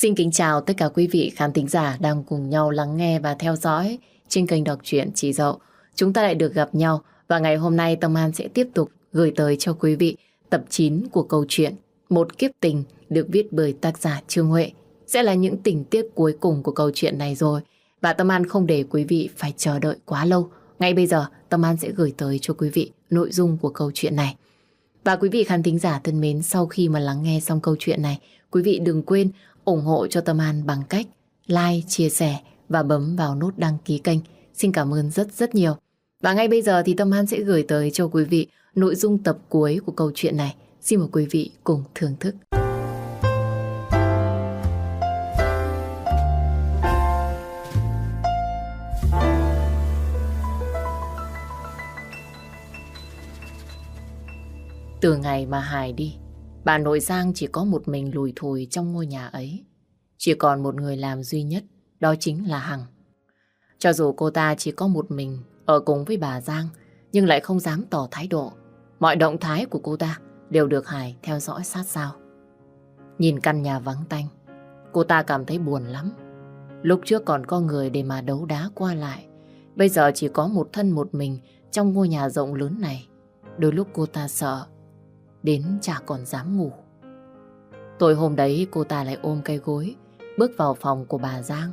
Xin kính chào tất cả quý vị khán thính giả đang cùng nhau lắng nghe và theo dõi trên kênh đọc truyện Chị Dậu. Chúng ta lại được gặp nhau và ngày hôm nay Tâm An sẽ tiếp tục gửi tới cho quý vị tập 9 của câu chuyện Một kiếp tình được viết bởi tác giả Trương Huệ. Sẽ là những tình tiết cuối cùng của câu chuyện này rồi. Và Tâm An không để quý vị phải chờ đợi quá lâu. Ngay bây giờ Tâm An sẽ gửi tới cho quý vị nội dung của câu chuyện này. Và quý vị khán thính giả thân mến, sau khi mà lắng nghe xong câu chuyện này, quý vị đừng quên ủng hộ cho Tâm An bằng cách like, chia sẻ và bấm vào nút đăng ký kênh. Xin cảm ơn rất rất nhiều. Và ngay bây giờ thì Tâm An sẽ gửi tới cho quý vị nội dung tập cuối của câu chuyện này. Xin mời quý vị cùng thưởng thức. Từ ngày mà Hải đi, bà nội Giang chỉ có một mình lủi thủi trong ngôi nhà ấy. Chỉ còn một người làm duy nhất, đó chính là Hằng. Cho dù cô ta chỉ có một mình ở cùng với bà Giang, nhưng lại không dám tỏ thái độ. Mọi động thái của cô ta đều được Hải theo dõi sát sao. Nhìn căn nhà vắng tanh, cô ta cảm thấy buồn lắm. Lúc trước còn có người để mà đấu đá qua lại, bây giờ chỉ có một thân một mình trong ngôi nhà rộng lớn này. Đôi lúc cô ta sợ đến chả còn dám ngủ. Tối hôm đấy cô ta lại ôm cây gối bước vào phòng của bà Giang.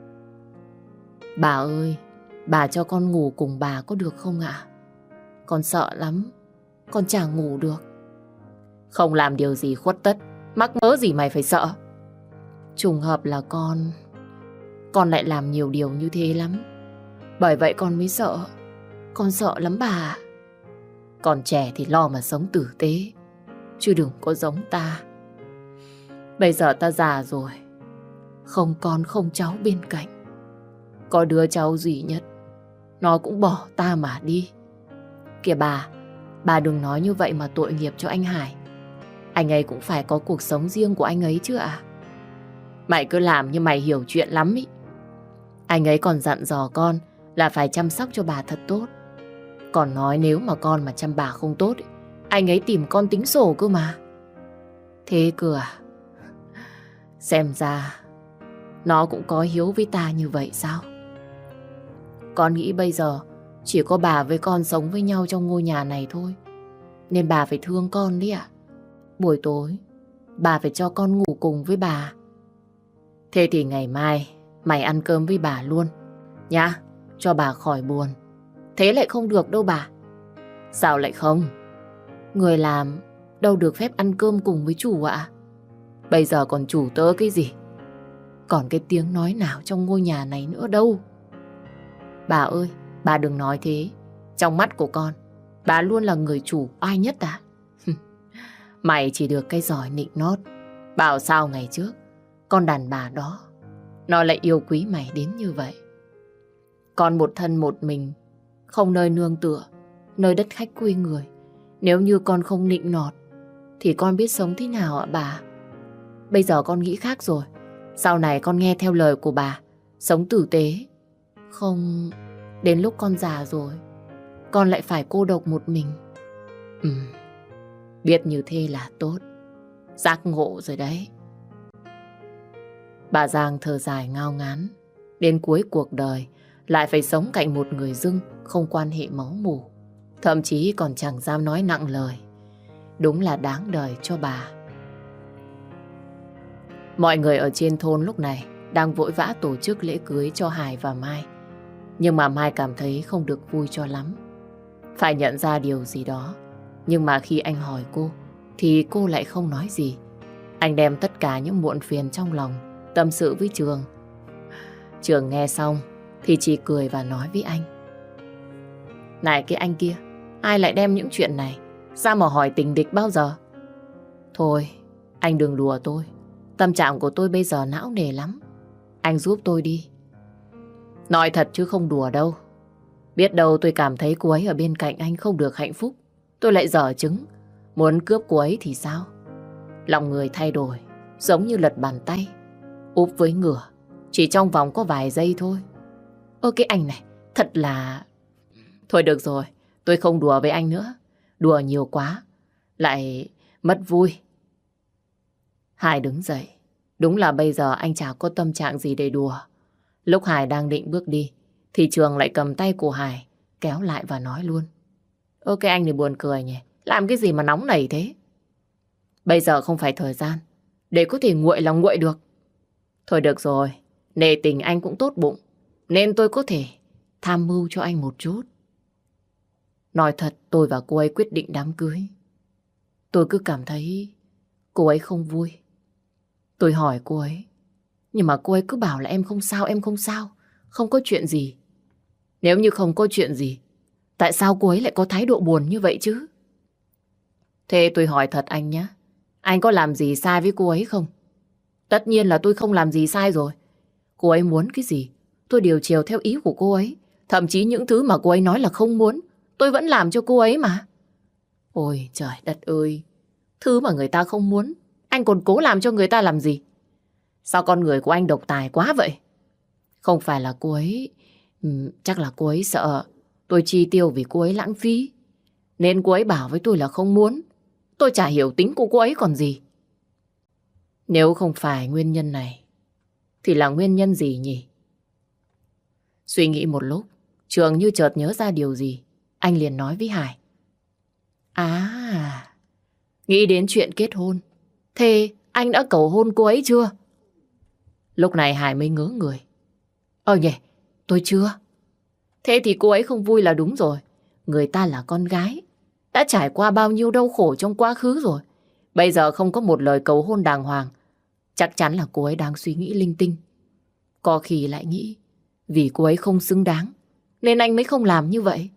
Bà ơi, bà cho con ngủ cùng bà có được không ạ? Con sợ lắm, con chả ngủ được. Không làm điều gì khuất tất, mắc mớ gì mày phải sợ. Trùng hợp là con lại làm nhiều điều như thế lắm. Bởi vậy con mới sợ. Con sợ lắm bà ạ. Còn trẻ thì lo mà sống tử tế, chứ đừng có giống ta. Bây giờ ta già rồi, không con không cháu bên cạnh. Có đứa cháu duy nhất, nó cũng bỏ ta mà đi. Kìa bà đừng nói như vậy mà tội nghiệp cho anh Hải. Anh ấy cũng phải có cuộc sống riêng của anh ấy chứ ạ. Mày cứ làm như mày hiểu chuyện lắm ý. Anh ấy còn dặn dò con là phải chăm sóc cho bà thật tốt. Còn nói nếu mà con mà chăm bà không tốt, anh ấy tìm con tính sổ cơ mà. Thế cơ à? Xem ra nó cũng có hiếu với ta như vậy sao? Con nghĩ bây giờ chỉ có bà với con sống với nhau trong ngôi nhà này thôi, nên bà phải thương con đi ạ. Buổi tối bà phải cho con ngủ cùng với bà. Thế thì ngày mai mày ăn cơm với bà luôn nhá, cho bà khỏi buồn. Thế lại không được đâu bà. Sao lại không? Người làm đâu được phép ăn cơm cùng với chủ ạ. Bây giờ còn chủ tớ cái gì? Còn cái tiếng nói nào trong ngôi nhà này nữa đâu. Bà ơi, bà đừng nói thế. Trong mắt của con, bà luôn là người chủ oai nhất à? Mày chỉ được cái giỏi nịnh nót. Bảo sao ngày trước con đàn bà đó nó lại yêu quý mày đến như vậy. Con một thân một mình, không nơi nương tựa, nơi đất khách quê người. Nếu như con không nịnh nọt thì con biết sống thế nào ạ bà? Bây giờ con nghĩ khác rồi. Sau này con nghe theo lời của bà, sống tử tế. Không, đến lúc con già rồi, con lại phải cô độc một mình. Biết như thế là tốt. Giác ngộ rồi đấy. Bà Giang thở dài ngao ngán. Đến cuối cuộc đời lại phải sống cạnh một người dưng không quan hệ máu mủ. Thậm chí còn chẳng dám nói nặng lời. Đúng là đáng đời cho bà. Mọi người ở trên thôn lúc này đang vội vã tổ chức lễ cưới cho Hải và Mai. Nhưng mà Mai cảm thấy không được vui cho lắm. Phải nhận ra điều gì đó. Nhưng mà khi anh hỏi cô thì cô lại không nói gì. Anh đem tất cả những muộn phiền trong lòng tâm sự với Trường. Trường nghe xong thì chỉ cười và nói với anh: Này cái anh kia, ai lại đem những chuyện này ra mà hỏi tình địch bao giờ? Thôi, anh đừng đùa tôi. Tâm trạng của tôi bây giờ não nề lắm. Anh giúp tôi đi. Nói thật chứ không đùa đâu. Biết đâu tôi cảm thấy cô ấy ở bên cạnh anh không được hạnh phúc, tôi lại dở chứng muốn cướp cô ấy thì sao? Lòng người thay đổi giống như lật bàn tay, úp với ngửa, chỉ trong vòng có vài giây thôi. Ơ cái anh này, thật là... Thôi được rồi, tôi không đùa với anh nữa. Đùa nhiều quá lại mất vui. Hải đứng dậy, Đúng là bây giờ anh chả có tâm trạng gì để đùa. Lúc Hải đang định bước đi, thì Trường lại cầm tay của Hải, kéo lại và nói luôn. Ơ cái anh này buồn cười nhỉ, làm cái gì mà nóng nảy thế? Bây giờ không phải thời gian để có thể nguội lòng nguội được. Thôi được rồi, nể tình anh cũng tốt bụng, nên tôi có thể tham mưu cho anh một chút. Nói thật, tôi và cô ấy quyết định đám cưới. Tôi cứ cảm thấy cô ấy không vui. Tôi hỏi cô ấy, nhưng mà cô ấy cứ bảo là em không sao, em không sao, không có chuyện gì. Nếu như không có chuyện gì, tại sao cô ấy lại có thái độ buồn như vậy chứ? Thế tôi hỏi thật anh nhé, anh có làm gì sai với cô ấy không? Tất nhiên là tôi không làm gì sai rồi. Cô ấy muốn cái gì, tôi điều chiều theo ý của cô ấy. Thậm chí những thứ mà cô ấy nói là không muốn, tôi vẫn làm cho cô ấy mà. Ôi trời đất ơi, thứ mà người ta không muốn, anh còn cố làm cho người ta làm gì? Sao con người của anh độc tài quá vậy? Không phải là cô ấy... chắc là cô ấy sợ tôi chi tiêu vì cô ấy lãng phí, nên cô ấy bảo với tôi là không muốn. Tôi chả hiểu tính của cô ấy còn gì. Nếu không phải nguyên nhân này, thì là nguyên nhân gì nhỉ? Suy nghĩ một lúc, Trường như chợt nhớ ra điều gì. Anh liền nói với Hải. À, nghĩ đến chuyện kết hôn. Thế anh đã cầu hôn cô ấy chưa? Lúc này Hải mới ngớ người. Nhỉ, tôi chưa. Thế thì cô ấy không vui là đúng rồi. Người ta là con gái, đã trải qua bao nhiêu đau khổ trong quá khứ rồi. Bây giờ không có một lời cầu hôn đàng hoàng. Chắc chắn là cô ấy đang suy nghĩ linh tinh. Có khi lại nghĩ vì cô ấy không xứng đáng, nên anh mới không làm như vậy.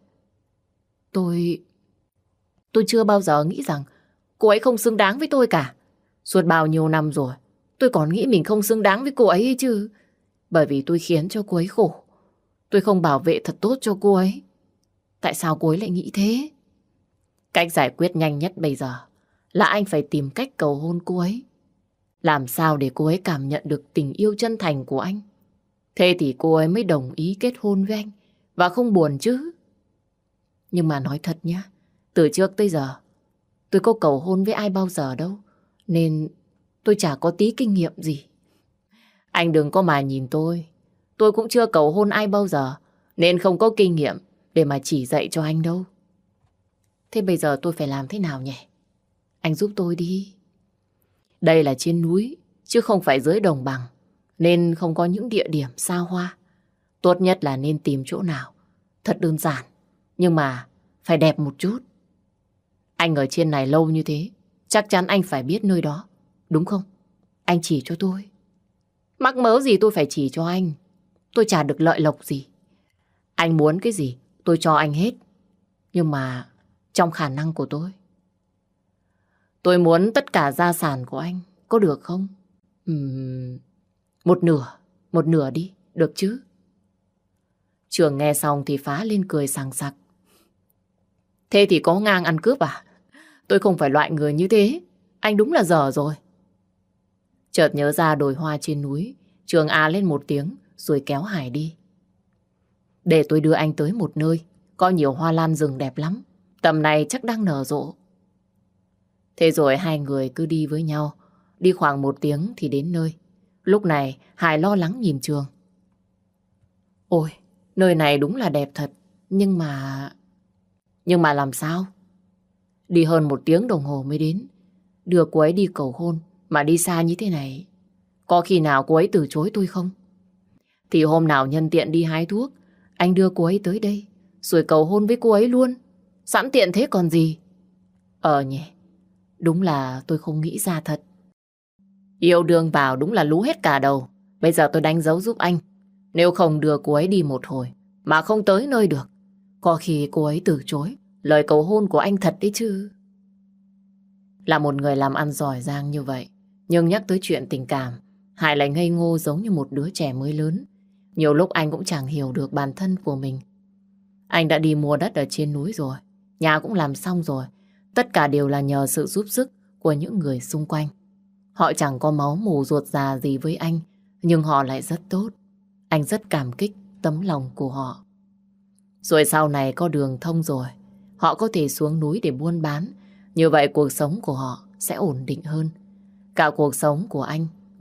Tôi chưa bao giờ nghĩ rằng cô ấy không xứng đáng với tôi cả. Suốt bao nhiêu năm rồi, tôi còn nghĩ mình không xứng đáng với cô ấy chứ. Bởi vì tôi khiến cho cô ấy khổ. Tôi không bảo vệ thật tốt cho cô ấy. Tại sao cô ấy lại nghĩ thế? Cách giải quyết nhanh nhất bây giờ là anh phải tìm cách cầu hôn cô ấy. Làm sao để cô ấy cảm nhận được tình yêu chân thành của anh. Thế thì cô ấy mới đồng ý kết hôn với anh và không buồn chứ. Nhưng mà nói thật nhá, từ trước tới giờ tôi có cầu hôn với ai bao giờ đâu, nên tôi chả có tí kinh nghiệm gì. Anh đừng có mà nhìn tôi cũng chưa cầu hôn ai bao giờ, nên không có kinh nghiệm để mà chỉ dạy cho anh đâu. Thế bây giờ tôi phải làm thế nào nhỉ? Anh giúp tôi đi. Đây là trên núi, chứ không phải dưới đồng bằng, nên không có những địa điểm xa hoa. Tốt nhất là nên tìm chỗ nào thật đơn giản, nhưng mà phải đẹp một chút. Anh ở trên này lâu như thế, chắc chắn anh phải biết nơi đó, đúng không? Anh chỉ cho tôi. Mắc mớ gì tôi phải chỉ cho anh. Tôi chả được lợi lộc gì. Anh muốn cái gì, tôi cho anh hết. Nhưng mà trong khả năng của tôi muốn tất cả gia sản của anh, có được không? Một nửa đi, được chứ? Trường nghe xong thì phá lên cười sằng sặc. Thế thì có ngang ăn cướp à? Tôi không phải loại người như thế. Anh đúng là dở rồi. Chợt nhớ ra đồi hoa trên núi, Trường à lên một tiếng rồi kéo Hải đi. Để tôi đưa anh tới một nơi có nhiều hoa lan rừng đẹp lắm. Tầm này chắc đang nở rộ. Thế rồi hai người cứ đi với nhau. Đi khoảng 1 tiếng thì đến nơi. Lúc này Hải lo lắng nhìn Trường. Ôi, nơi này đúng là đẹp thật. Nhưng mà làm sao? Đi hơn 1 tiếng đồng hồ mới đến. Đưa cô ấy đi cầu hôn mà đi xa như thế này, có khi nào cô ấy từ chối tôi không? Thì hôm nào nhân tiện đi hái thuốc, anh đưa cô ấy tới đây rồi cầu hôn với cô ấy luôn. Sẵn tiện thế còn gì. Nhỉ, đúng là tôi không nghĩ ra thật. Yêu đương vào đúng là lú hết cả đầu. Bây giờ tôi đánh dấu giúp anh. Nếu không đưa cô ấy đi một hồi mà không tới nơi được, có khi cô ấy từ chối lời cầu hôn của anh thật đấy chứ. Là một người làm ăn giỏi giang như vậy, nhưng nhắc tới chuyện tình cảm, Hải lại ngây ngô giống như một đứa trẻ mới lớn. Nhiều lúc anh cũng chẳng hiểu được bản thân của mình. Anh đã đi mua đất ở trên núi rồi, nhà cũng làm xong rồi. Tất cả đều là nhờ sự giúp sức của những người xung quanh. Họ chẳng có máu mủ ruột già gì với anh, nhưng họ lại rất tốt. Anh rất cảm kích tấm lòng của họ. Rồi sau này có đường thông rồi, họ có thể xuống núi để buôn bán. Như vậy cuộc sống của họ sẽ ổn định hơn. Cả cuộc sống của anh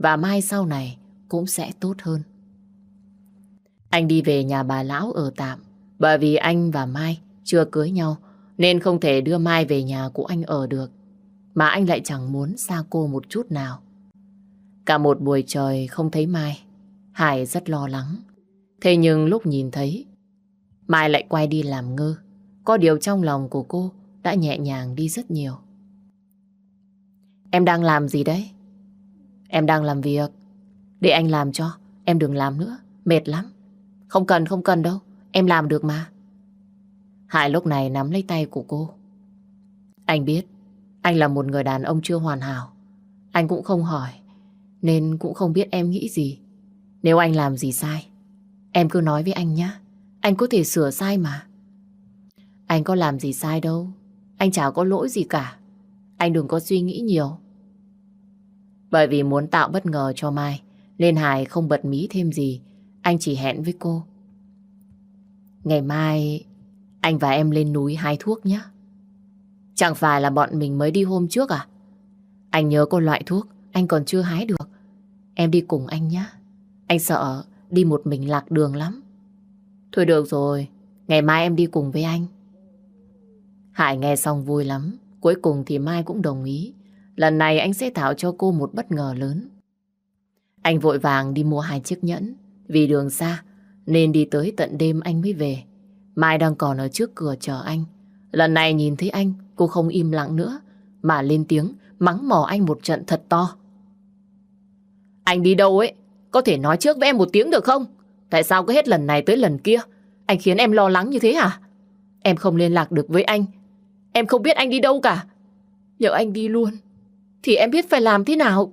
và Mai sau này cũng sẽ tốt hơn. Anh đi về nhà bà lão ở tạm, bởi vì anh và Mai chưa cưới nhau nên không thể đưa Mai về nhà của anh ở được. Mà anh lại chẳng muốn xa cô một chút nào. Cả một buổi trời không thấy Mai, Hải rất lo lắng. Thế nhưng lúc nhìn thấy, Mai lại quay đi làm ngơ. Có điều trong lòng của cô đã nhẹ nhàng đi rất nhiều. Em đang làm gì đấy? Em đang làm việc. Để anh làm cho, em đừng làm nữa, mệt lắm. Không cần đâu, em làm được mà. Hải lúc này nắm lấy tay của cô. Anh biết, anh là một người đàn ông chưa hoàn hảo. Anh cũng không hỏi, nên cũng không biết em nghĩ gì. Nếu anh làm gì sai, em cứ nói với anh nhé. Anh có thể sửa sai mà. Anh có làm gì sai đâu. Anh chả có lỗi gì cả. Anh đừng có suy nghĩ nhiều. Bởi vì muốn tạo bất ngờ cho Mai, nên Hải không bật mí thêm gì. Anh chỉ hẹn với cô. Ngày mai, anh và em lên núi hái thuốc nhé. Chẳng phải là bọn mình mới đi hôm trước à? Anh nhớ có loại thuốc anh còn chưa hái được. Em đi cùng anh nhé. Anh sợ đi một mình lạc đường lắm. Thôi được rồi, ngày mai em đi cùng với anh. Hải nghe xong vui lắm. Cuối cùng thì Mai cũng đồng ý. Lần này anh sẽ tạo cho cô một bất ngờ lớn. Anh vội vàng đi mua 2 chiếc nhẫn. Vì đường xa nên đi tới tận đêm anh mới về. Mai đang còn ở trước cửa chờ anh. Lần này nhìn thấy anh, cô không im lặng nữa mà lên tiếng mắng mỏ anh một trận thật to. Anh đi đâu ấy? Có thể nói trước với em một tiếng được không? Tại sao cứ hết lần này tới lần kia anh khiến em lo lắng như thế hả? Em không liên lạc được với anh. Em không biết anh đi đâu cả. Nhỡ anh đi luôn thì em biết phải làm thế nào?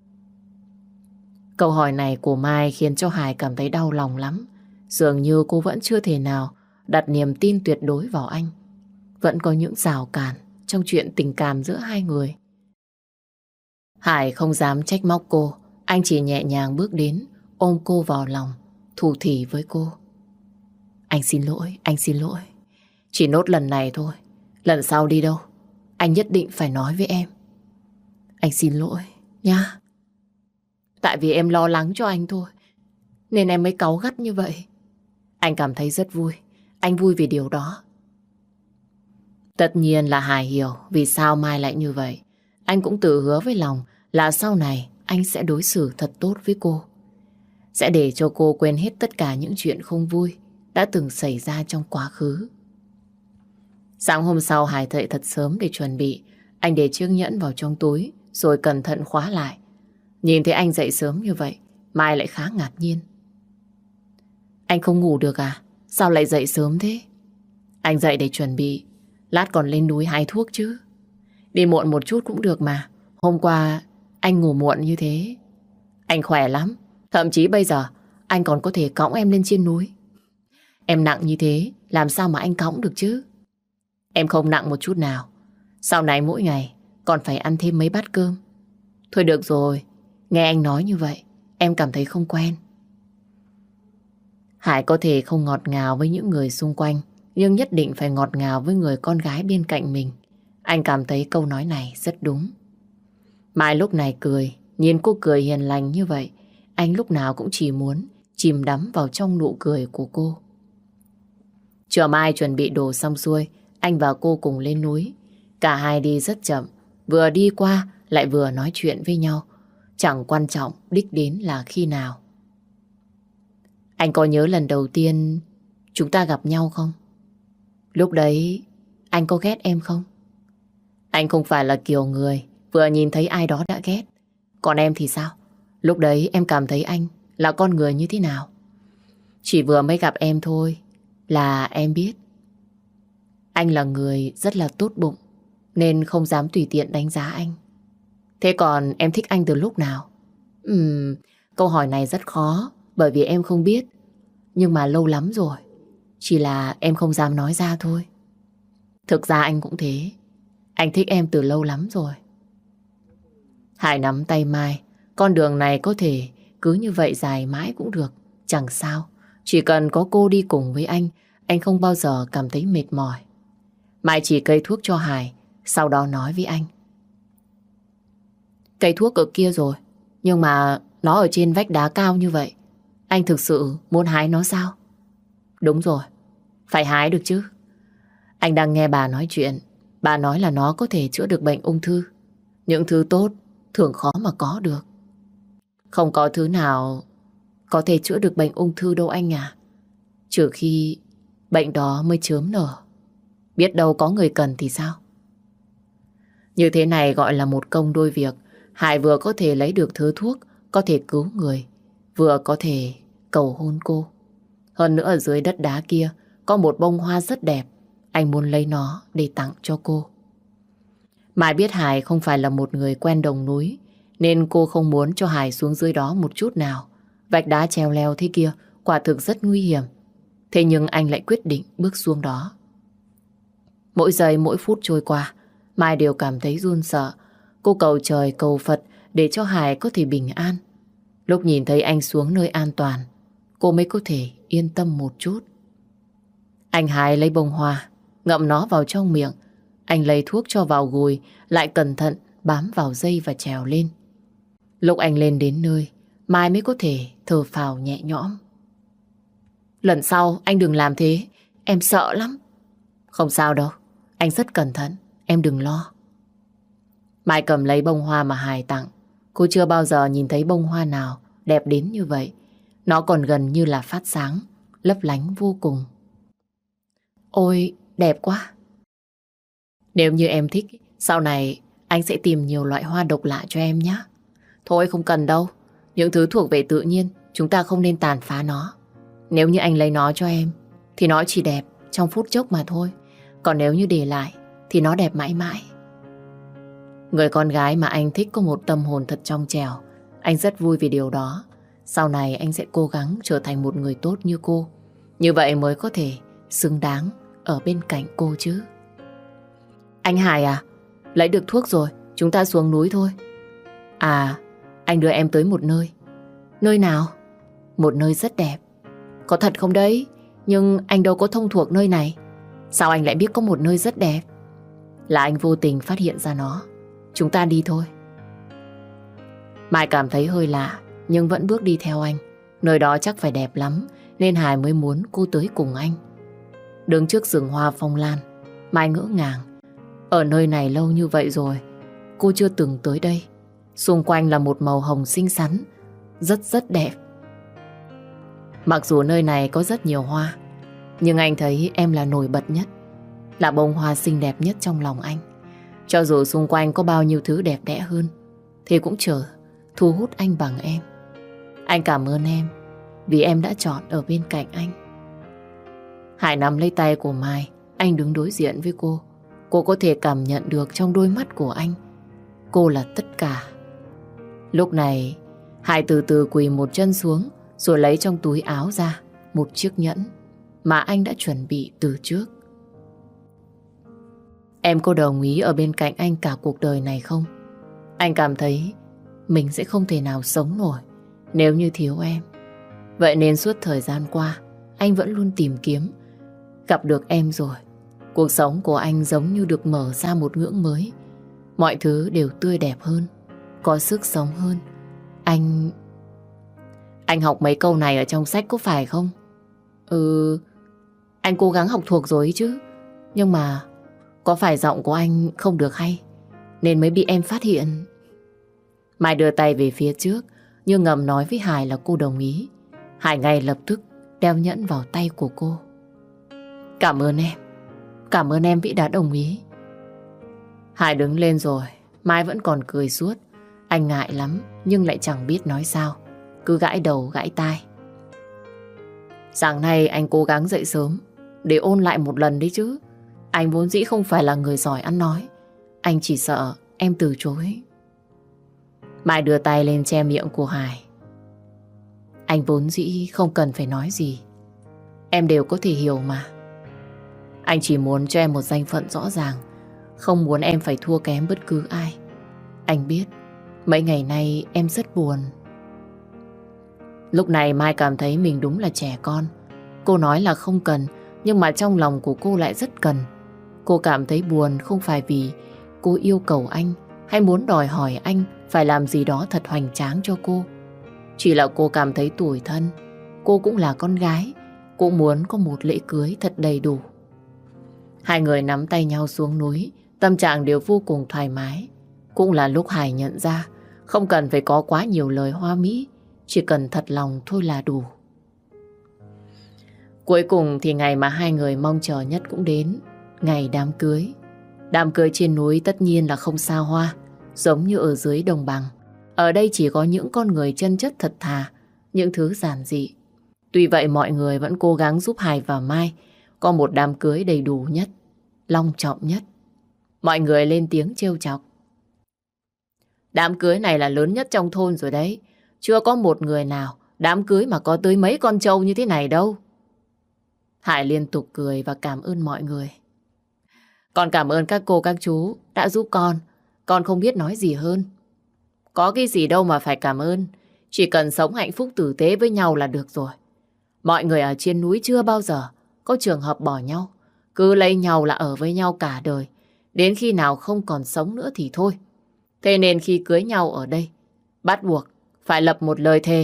Câu hỏi này của Mai khiến cho Hải cảm thấy đau lòng lắm. Dường như cô vẫn chưa thể nào đặt niềm tin tuyệt đối vào anh. Vẫn có những rào cản trong chuyện tình cảm giữa hai người. Hải không dám trách móc cô. Anh chỉ nhẹ nhàng bước đến, ôm cô vào lòng, thủ thỉ với cô. Anh xin lỗi, anh xin lỗi. Chỉ nốt lần này thôi. Lần sau đi đâu, anh nhất định phải nói với em. Anh xin lỗi, nha. Tại vì em lo lắng cho anh thôi, nên em mới cáu gắt như vậy. Anh cảm thấy rất vui. Anh vui vì điều đó. Tất nhiên là Hải hiểu vì sao Mai lại như vậy. Anh cũng tự hứa với lòng là sau này anh sẽ đối xử thật tốt với cô. Sẽ để cho cô quên hết tất cả những chuyện không vui đã từng xảy ra trong quá khứ. Sáng hôm sau Hải dậy thật sớm để chuẩn bị. Anh để chiếc nhẫn vào trong túi rồi cẩn thận khóa lại. Nhìn thấy anh dậy sớm như vậy, Mai lại khá ngạc nhiên. Anh không ngủ được à? Sao lại dậy sớm thế? Anh dậy để chuẩn bị, lát còn lên núi hái thuốc chứ. Đi muộn một chút cũng được mà. Hôm qua anh ngủ muộn như thế. Anh khỏe lắm. Thậm chí bây giờ anh còn có thể cõng em lên trên núi. Em nặng như thế, làm sao mà anh cõng được chứ? Em không nặng một chút nào. Sau này mỗi ngày còn phải ăn thêm mấy bát cơm. Thôi được rồi, nghe anh nói như vậy em cảm thấy không quen. Hải có thể không ngọt ngào với những người xung quanh, nhưng nhất định phải ngọt ngào với người con gái bên cạnh mình. Anh cảm thấy câu nói này rất đúng. Mai lúc này cười, nhìn cô cười hiền lành như vậy, anh lúc nào cũng chỉ muốn chìm đắm vào trong nụ cười của cô. Chờ Mai chuẩn bị đồ xong xuôi, anh và cô cùng lên núi. Cả hai đi rất chậm, vừa đi qua lại vừa nói chuyện với nhau. Chẳng quan trọng đích đến là khi nào. Anh có nhớ lần đầu tiên chúng ta gặp nhau không? Lúc đấy anh có ghét em không? Anh không phải là kiểu người vừa nhìn thấy ai đó đã ghét. Còn em thì sao? Lúc đấy em cảm thấy anh là con người như thế nào? Chỉ vừa mới gặp em thôi là em biết anh là người rất là tốt bụng, nên không dám tùy tiện đánh giá anh. Thế còn em thích anh từ lúc nào? Câu hỏi này rất khó, bởi vì em không biết. Nhưng mà lâu lắm rồi, chỉ là em không dám nói ra thôi. Thực ra anh cũng thế. Anh thích em từ lâu lắm rồi. Hải nắm tay Mai. Con đường này có thể cứ như vậy dài mãi cũng được, chẳng sao. Chỉ cần có cô đi cùng với anh không bao giờ cảm thấy mệt mỏi. Mai chỉ cây thuốc cho Hải, sau đó nói với anh. Cây thuốc ở kia rồi, Nhưng mà nó ở trên vách đá cao như vậy, anh thực sự muốn hái nó sao? Đúng rồi, phải hái được chứ. Anh đang nghe bà nói chuyện. Bà nói là nó có thể chữa được bệnh ung thư. Những thứ tốt thường khó mà có được. Không có thứ nào có thể chữa được bệnh ung thư đâu anh à. Trừ khi bệnh đó mới chớm nở. Biết đâu có người cần thì sao? Như thế này gọi là một công đôi việc. Hải vừa có thể lấy được thứ thuốc có thể cứu người, vừa có thể cầu hôn cô. Hơn nữa ở dưới đất đá kia có một bông hoa rất đẹp. Anh muốn lấy nó để tặng cho cô. Mai biết Hải không phải là một người quen đồng núi, nên cô không muốn cho Hải xuống dưới đó một chút nào. Vách đá treo leo thế kia quả thực rất nguy hiểm. Thế nhưng anh lại quyết định bước xuống đó. Mỗi giây mỗi phút trôi qua, Mai đều cảm thấy run sợ. Cô cầu trời cầu Phật để cho Hải có thể bình an. Lúc nhìn thấy anh xuống nơi an toàn, cô mới có thể yên tâm một chút. Anh Hải lấy bông hoa, ngậm nó vào trong miệng. Anh lấy thuốc cho vào gùi, lại cẩn thận bám vào dây và trèo lên. Lúc anh lên đến nơi, Mai mới có thể thở phào nhẹ nhõm. Lần sau anh đừng làm thế, em sợ lắm. Không sao đâu, anh rất cẩn thận, em đừng lo. Mai cầm lấy bông hoa mà Hải tặng. Cô chưa bao giờ nhìn thấy bông hoa nào đẹp đến như vậy. Nó còn gần như là phát sáng, lấp lánh vô cùng. Ôi, đẹp quá. Nếu như em thích, sau này anh sẽ tìm nhiều loại hoa độc lạ cho em nhé. Thôi không cần đâu. Những thứ thuộc về tự nhiên, chúng ta không nên tàn phá nó. Nếu như anh lấy nó cho em, thì nó chỉ đẹp trong phút chốc mà thôi. Còn nếu như để lại, thì nó đẹp mãi mãi. Người con gái mà anh thích có một tâm hồn thật trong trẻo. Anh rất vui vì điều đó. Sau này anh sẽ cố gắng trở thành một người tốt như cô. Như vậy mới có thể xứng đáng ở bên cạnh cô chứ. Anh Hải à, lấy được thuốc rồi, chúng ta xuống núi thôi. À, anh đưa em tới một nơi. Nơi nào? Một nơi rất đẹp. Có thật không đấy? Nhưng anh đâu có thông thuộc nơi này. Sao anh lại biết có một nơi rất đẹp? Là anh vô tình phát hiện ra nó. Chúng ta đi thôi. Mai cảm thấy hơi lạ, nhưng vẫn bước đi theo anh. Nơi đó chắc phải đẹp lắm, nên Hải mới muốn cô tới cùng anh. Đứng trước rừng hoa phong lan, Mai ngỡ ngàng. Ở nơi này lâu như vậy rồi, cô chưa từng tới đây. Xung quanh là một màu hồng xinh xắn, rất rất đẹp. Mặc dù nơi này có rất nhiều hoa, nhưng anh thấy em là nổi bật nhất, là bông hoa xinh đẹp nhất trong lòng anh. Cho dù xung quanh có bao nhiêu thứ đẹp đẽ hơn, thì cũng chờ thu hút anh bằng em. Anh cảm ơn em vì em đã chọn ở bên cạnh anh. Hải nắm lấy tay của Mai. Anh đứng đối diện với cô. Cô có thể cảm nhận được trong đôi mắt của anh, cô là tất cả. Lúc này Hải từ từ quỳ một chân xuống, rồi lấy trong túi áo ra một chiếc nhẫn mà anh đã chuẩn bị từ trước. Em có đồng ý ở bên cạnh anh cả cuộc đời này không? Anh cảm thấy mình sẽ không thể nào sống nổi nếu như thiếu em. Vậy nên suốt thời gian qua, anh vẫn luôn tìm kiếm. Gặp được em rồi, cuộc sống của anh giống như được mở ra một ngưỡng mới. Mọi thứ đều tươi đẹp hơn, có sức sống hơn. Anh học mấy câu này ở trong sách có phải không? Anh cố gắng học thuộc rồi ấy chứ. Nhưng mà có phải giọng của anh không được hay nên mới bị em phát hiện? Mai đưa tay về phía trước, nhưng ngầm nói với Hải là cô đồng ý. Hải ngay lập tức đeo nhẫn vào tay của cô. Cảm ơn em. Cảm ơn em vì đã đồng ý. Hải đứng lên rồi, Mai vẫn còn cười suốt. Anh ngại lắm, nhưng lại chẳng biết nói sao, cứ gãi đầu gãi tai. Sáng nay anh cố gắng dậy sớm để ôn lại một lần đấy chứ. Anh vốn dĩ không phải là người giỏi ăn nói. Anh chỉ sợ em từ chối. Mai đưa tay lên che miệng của Hải. Anh vốn dĩ không cần phải nói gì, em đều có thể hiểu mà. Anh chỉ muốn cho em một danh phận rõ ràng, không muốn em phải thua kém bất cứ ai. Anh biết mấy ngày nay em rất buồn. Lúc này Mai cảm thấy mình đúng là trẻ con. Cô nói là không cần, nhưng mà trong lòng của cô lại rất cần. Cô cảm thấy buồn không phải vì cô yêu cầu anh hay muốn đòi hỏi anh phải làm gì đó thật hoành tráng cho cô. Chỉ là cô cảm thấy tủi thân. Cô cũng là con gái, cũng muốn có một lễ cưới thật đầy đủ. Hai người nắm tay nhau xuống núi, tâm trạng đều vô cùng thoải mái. Cũng là lúc Hải nhận ra không cần phải có quá nhiều lời hoa mỹ, chỉ cần thật lòng thôi là đủ. Cuối cùng thì ngày mà hai người mong chờ nhất cũng đến, ngày đám cưới. Đám cưới trên núi tất nhiên là không xa hoa, giống như ở dưới đồng bằng. Ở đây chỉ có những con người chân chất thật thà, những thứ giản dị. Tuy vậy mọi người vẫn cố gắng giúp Hải và Mai có một đám cưới đầy đủ nhất, long trọng nhất. Mọi người lên tiếng trêu chọc. Đám cưới này là lớn nhất trong thôn rồi đấy. Chưa có một người nào đám cưới mà có tới mấy con trâu như thế này đâu. Hải liên tục cười và cảm ơn mọi người. Con cảm ơn các cô các chú đã giúp con không biết nói gì hơn. Có cái gì đâu mà phải cảm ơn, chỉ cần sống hạnh phúc tử tế với nhau là được rồi. Mọi người ở trên núi chưa bao giờ có trường hợp bỏ nhau, cứ lấy nhau là ở với nhau cả đời, đến khi nào không còn sống nữa thì thôi. Thế nên khi cưới nhau ở đây, bắt buộc phải lập một lời thề.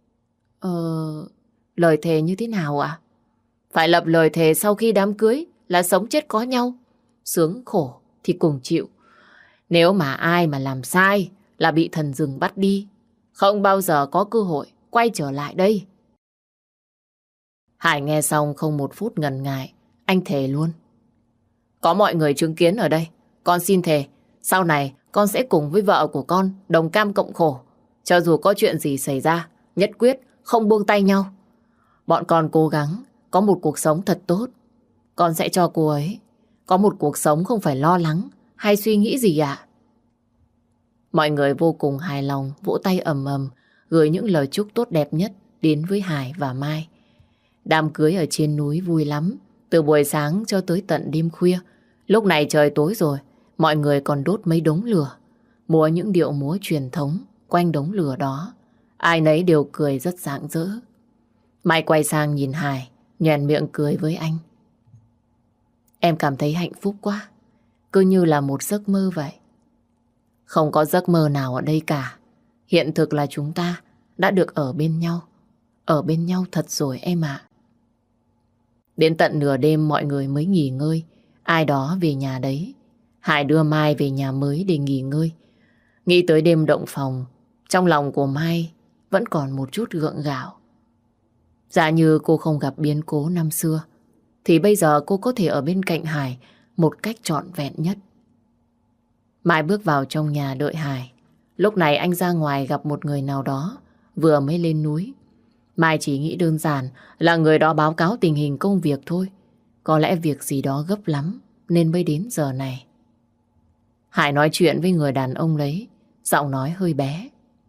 Lời thề như thế nào ạ? Phải lập lời thề sau khi đám cưới là sống chết có nhau, sướng khổ thì cùng chịu. Nếu mà ai mà làm sai là bị thần rừng bắt đi, không bao giờ có cơ hội quay trở lại đây. Hải nghe xong không một phút ngần ngại, anh thề luôn. Có mọi người chứng kiến ở đây, con xin thề, sau này con sẽ cùng với vợ của con đồng cam cộng khổ. Cho dù có chuyện gì xảy ra, nhất quyết không buông tay nhau. Bọn con cố gắng có một cuộc sống thật tốt. Con sẽ cho cô ấy có một cuộc sống không phải lo lắng hay suy nghĩ gì ạ. Mọi người vô cùng hài lòng, vỗ tay ầm ầm, gửi những lời chúc tốt đẹp nhất đến với Hải và Mai. Đám cưới ở trên núi vui lắm, từ buổi sáng cho tới tận đêm khuya. Lúc này trời tối rồi, mọi người còn đốt mấy đống lửa, múa những điệu múa truyền thống quanh đống lửa đó. Ai nấy đều cười rất rạng rỡ. Mai quay sang nhìn Hải, nhoẻn miệng cười với anh. Em cảm thấy hạnh phúc quá, cứ như là một giấc mơ vậy. Không có giấc mơ nào ở đây cả. Hiện thực là chúng ta đã được ở bên nhau. Ở bên nhau thật rồi em ạ. Đến tận nửa đêm mọi người mới nghỉ ngơi. Ai đó về nhà đấy. Hải đưa Mai về nhà mới để nghỉ ngơi. Nghĩ tới đêm động phòng, trong lòng của Mai vẫn còn một chút gượng gạo. Giả như cô không gặp biến cố năm xưa, thì bây giờ cô có thể ở bên cạnh Hải một cách trọn vẹn nhất. Mai bước vào trong nhà đợi Hải. Lúc này anh ra ngoài gặp một người nào đó, vừa mới lên núi. Mai chỉ nghĩ đơn giản là người đó báo cáo tình hình công việc thôi. Có lẽ việc gì đó gấp lắm nên mới đến giờ này. Hải nói chuyện với người đàn ông đấy, giọng nói hơi bé.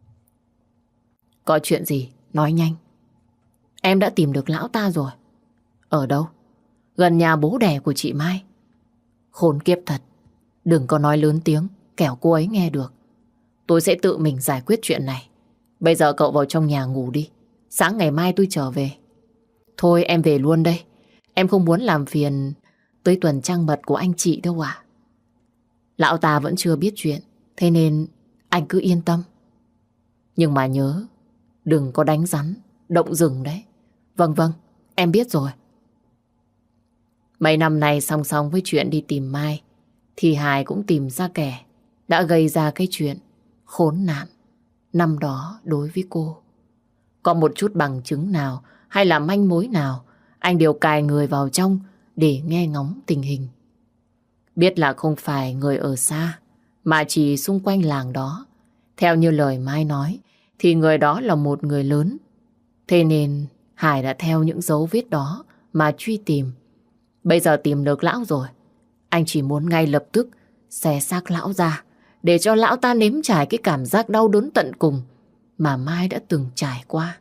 Có chuyện gì? Nói nhanh. Em đã tìm được lão ta rồi. Ở đâu? Gần nhà bố đẻ của chị Mai. Khốn kiếp thật. Đừng có nói lớn tiếng, kẻo cô ấy nghe được. Tôi sẽ tự mình giải quyết chuyện này. Bây giờ cậu vào trong nhà ngủ đi. Sáng ngày mai tôi trở về. Thôi em về luôn đây. Em không muốn làm phiền tới tuần trăng mật của anh chị đâu ạ. Lão ta vẫn chưa biết chuyện, thế nên anh cứ yên tâm. Nhưng mà nhớ, đừng có đánh rắn, động rừng đấy. Vâng vâng, em biết rồi. Mấy năm nay song song với chuyện đi tìm Mai, thì Hải cũng tìm ra kẻ đã gây ra cái chuyện khốn nạn năm đó đối với cô. Có một chút bằng chứng nào hay là manh mối nào, anh đều cài người vào trong để nghe ngóng tình hình. Biết là không phải người ở xa, mà chỉ xung quanh làng đó. Theo như lời Mai nói, thì người đó là một người lớn. Thế nên Hải đã theo những dấu vết đó mà truy tìm. Bây giờ tìm được lão rồi, anh chỉ muốn ngay lập tức xé xác lão ra, để cho lão ta nếm trải cái cảm giác đau đớn tận cùng mà Mai đã từng trải qua.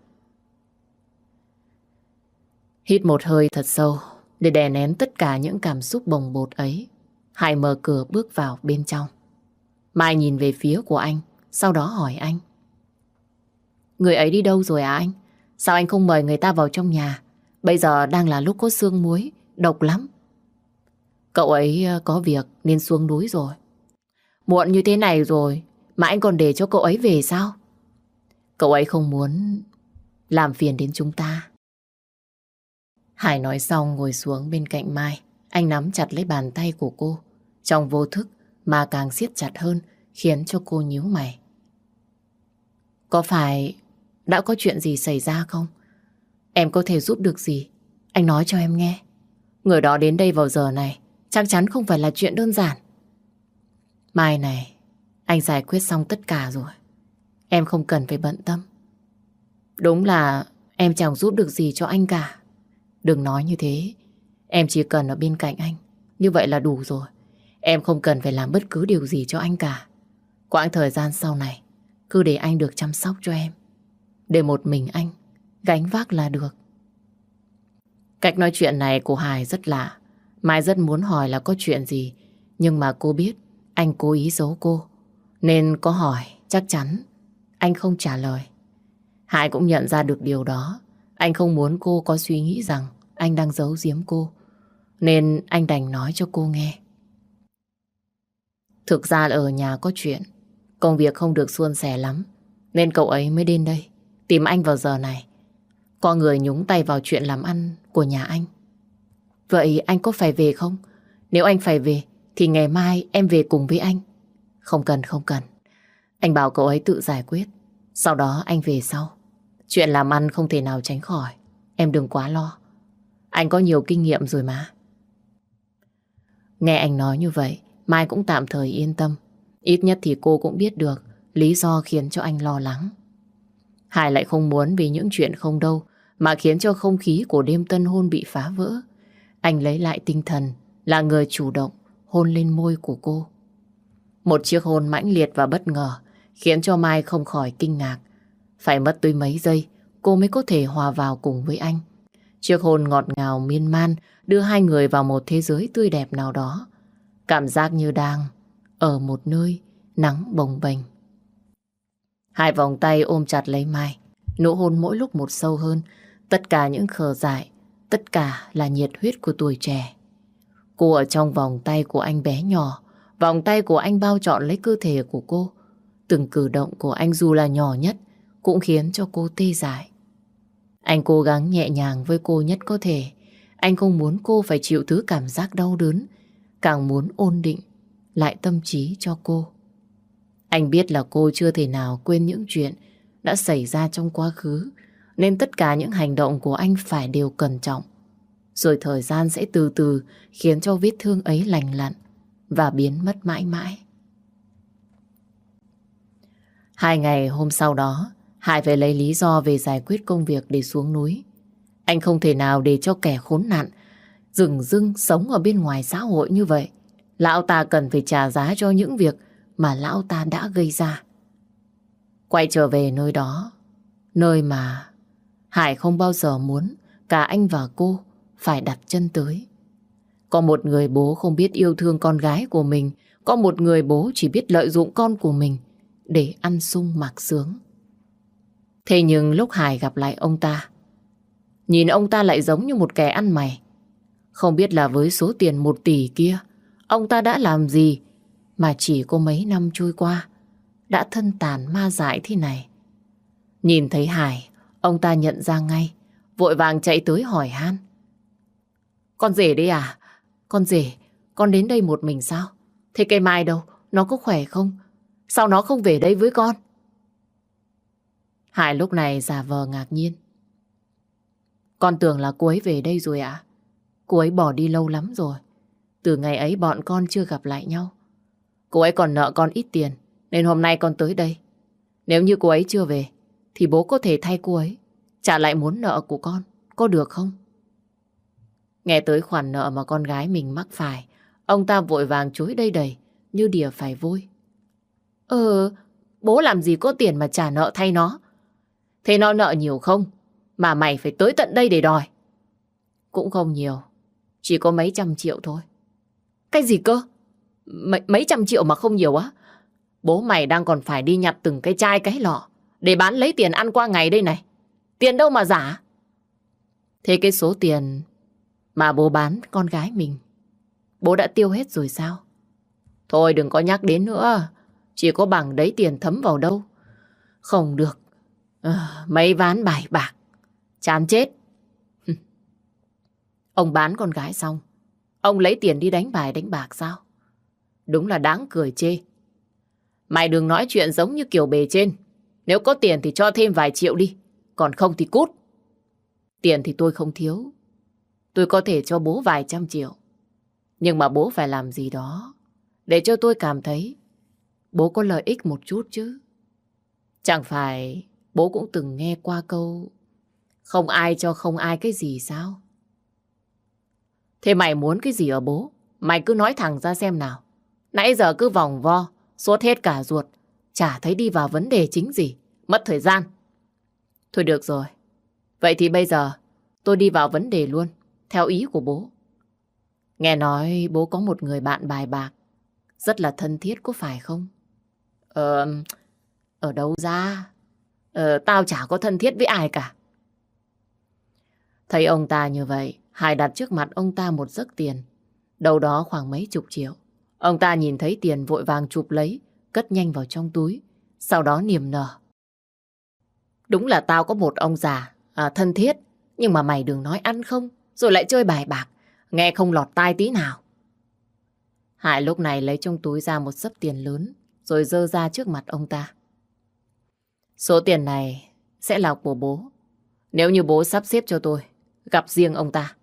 Hít một hơi thật sâu để đè nén tất cả những cảm xúc bồng bột ấy. Hải mở cửa bước vào bên trong. Mai nhìn về phía của anh, sau đó hỏi anh. Người ấy đi đâu rồi à anh? Sao anh không mời người ta vào trong nhà? Bây giờ đang là lúc có sương muối, độc lắm. Cậu ấy có việc nên xuống núi rồi. Muộn như thế này rồi mà anh còn để cho cậu ấy về sao? Cậu ấy không muốn làm phiền đến chúng ta. Hải nói xong ngồi xuống bên cạnh Mai. Anh nắm chặt lấy bàn tay của cô. Trong vô thức mà càng siết chặt hơn, khiến cho cô nhíu mày. Có phải đã có chuyện gì xảy ra không? Em có thể giúp được gì? Anh nói cho em nghe. Người đó đến đây vào giờ này chắc chắn không phải là chuyện đơn giản. Mai này, anh giải quyết xong tất cả rồi. Em không cần phải bận tâm. Đúng là em chẳng giúp được gì cho anh cả. Đừng nói như thế. Em chỉ cần ở bên cạnh anh, như vậy là đủ rồi. Em không cần phải làm bất cứ điều gì cho anh cả. Quãng thời gian sau này cứ để anh được chăm sóc cho em. Để một mình anh gánh vác là được. Cách nói chuyện này của Hải rất lạ. Mai rất muốn hỏi là có chuyện gì, nhưng mà cô biết anh cố ý giấu cô, nên có hỏi chắc chắn anh không trả lời. Hải cũng nhận ra được điều đó. Anh không muốn cô có suy nghĩ rằng anh đang giấu giếm cô, nên anh đành nói cho cô nghe. Thực ra là ở nhà có chuyện, công việc không được suôn sẻ lắm, nên cậu ấy mới đến đây tìm anh vào giờ này. Có người nhúng tay vào chuyện làm ăn của nhà anh. Vậy anh có phải về không? Nếu anh phải về thì ngày mai em về cùng với anh. Không cần, không cần. Anh bảo cậu ấy tự giải quyết. Sau đó anh về sau. Chuyện làm ăn không thể nào tránh khỏi. Em đừng quá lo. Anh có nhiều kinh nghiệm rồi mà. Nghe anh nói như vậy, Mai cũng tạm thời yên tâm. Ít nhất thì cô cũng biết được lý do khiến cho anh lo lắng. Hải lại không muốn vì những chuyện không đâu mà khiến cho không khí của đêm tân hôn bị phá vỡ. Anh lấy lại tinh thần, là người chủ động hôn lên môi của cô. Một chiếc hôn mãnh liệt và bất ngờ khiến cho Mai không khỏi kinh ngạc. Phải mất tới mấy giây cô mới có thể hòa vào cùng với anh. Chiếc hôn ngọt ngào miên man đưa hai người vào một thế giới tươi đẹp nào đó. Cảm giác như đang ở một nơi nắng bồng bềnh. Hai vòng tay ôm chặt lấy Mai, nụ hôn mỗi lúc một sâu hơn. Tất cả những khờ dại, tất cả là nhiệt huyết của tuổi trẻ. Cô ở trong vòng tay của anh bé nhỏ, vòng tay của anh bao trọn lấy cơ thể của cô. Từng cử động của anh dù là nhỏ nhất cũng khiến cho cô tê dại. Anh cố gắng nhẹ nhàng với cô nhất có thể. Anh không muốn cô phải chịu thứ cảm giác đau đớn, càng muốn ổn định lại tâm trí cho cô. Anh biết là cô chưa thể nào quên những chuyện đã xảy ra trong quá khứ, nên tất cả những hành động của anh phải đều cẩn trọng. Rồi thời gian sẽ từ từ khiến cho vết thương ấy lành lặn và biến mất mãi mãi. 2 ngày hôm sau đó, Hải phải lấy lý do về giải quyết công việc để xuống núi. Anh không thể nào để cho kẻ khốn nạn dửng dưng sống ở bên ngoài xã hội như vậy. Lão ta cần phải trả giá cho những việc mà lão ta đã gây ra. Quay trở về nơi đó, nơi mà Hải không bao giờ muốn cả anh và cô phải đặt chân tới. Có một người bố không biết yêu thương con gái của mình, có một người bố chỉ biết lợi dụng con của mình để ăn sung mặc sướng. Thế nhưng lúc Hải gặp lại ông ta, nhìn ông ta lại giống như một kẻ ăn mày. Không biết là với số tiền 1 tỷ kia, ông ta đã làm gì mà chỉ có mấy năm trôi qua đã thân tàn ma dại thế này. Nhìn thấy Hải, ông ta nhận ra ngay, vội vàng chạy tới hỏi han. Con rể đấy à? Con rể, con đến đây một mình sao? Thế cây Mai đâu? Nó có khỏe không? Sao nó không về đây với con? Hải lúc này giả vờ ngạc nhiên. Con tưởng là cô ấy về đây rồi ạ. Cô ấy bỏ đi lâu lắm rồi. Từ ngày ấy bọn con chưa gặp lại nhau. Cô ấy còn nợ con ít tiền, nên hôm nay con tới đây. Nếu như cô ấy chưa về thì bố có thể thay cô ấy trả lại món nợ của con, có được không? Nghe tới khoản nợ mà con gái mình mắc phải, ông ta vội vàng chối đây đầy như đỉa phải vôi. Bố làm gì có tiền mà trả nợ thay nó. Thế nó nợ nhiều không mà mày phải tới tận đây để đòi? Cũng không nhiều, chỉ có mấy trăm triệu thôi. Cái gì cơ? Mấy trăm triệu mà không nhiều á? Bố mày đang còn phải đi nhặt từng cái chai cái lọ để bán lấy tiền ăn qua ngày đây này. Tiền đâu mà giả? Thế cái số tiền mà bố bán con gái mình, bố đã tiêu hết rồi sao? Thôi đừng có nhắc đến nữa. Chỉ có bằng đấy tiền thấm vào đâu. Không được. Mấy ván bài bạc. Chán chết. Ông bán con gái xong, ông lấy tiền đi đánh bài đánh bạc sao? Đúng là đáng cười chê. Mày đừng nói chuyện giống như kiểu bề trên. Nếu có tiền thì cho thêm vài triệu đi. Còn không thì cút. Tiền thì tôi không thiếu. Tôi có thể cho bố vài trăm triệu. Nhưng mà bố phải làm gì đó để cho tôi cảm thấy bố có lợi ích một chút chứ. Chẳng phải bố cũng từng nghe qua câu không ai cho không ai cái gì sao? Thế mày muốn cái gì ở bố? Mày cứ nói thẳng ra xem nào. Nãy giờ cứ vòng vo, sốt hết cả ruột. Chả thấy đi vào vấn đề chính gì. Mất thời gian. Thôi được rồi. Vậy thì bây giờ tôi đi vào vấn đề luôn. Theo ý của bố. Nghe nói bố có một người bạn bài bạc. Rất là thân thiết, có phải không? Ở đâu ra? Tao chả có thân thiết với ai cả. Thấy ông ta như vậy, Hải đặt trước mặt ông ta một xấp tiền. Đâu đó khoảng mấy chục triệu. Ông ta nhìn thấy tiền vội vàng chụp lấy, cất nhanh vào trong túi. Sau đó niềm nở. Đúng là tao có một ông già thân thiết. Nhưng mà mày đừng nói ăn không, rồi lại chơi bài bạc. Nghe không lọt tai tí nào. Hải lúc này lấy trong túi ra một xấp tiền lớn, rồi giơ ra trước mặt ông ta. Số tiền này sẽ là của bố. Nếu như bố sắp xếp cho tôi gặp riêng ông ta.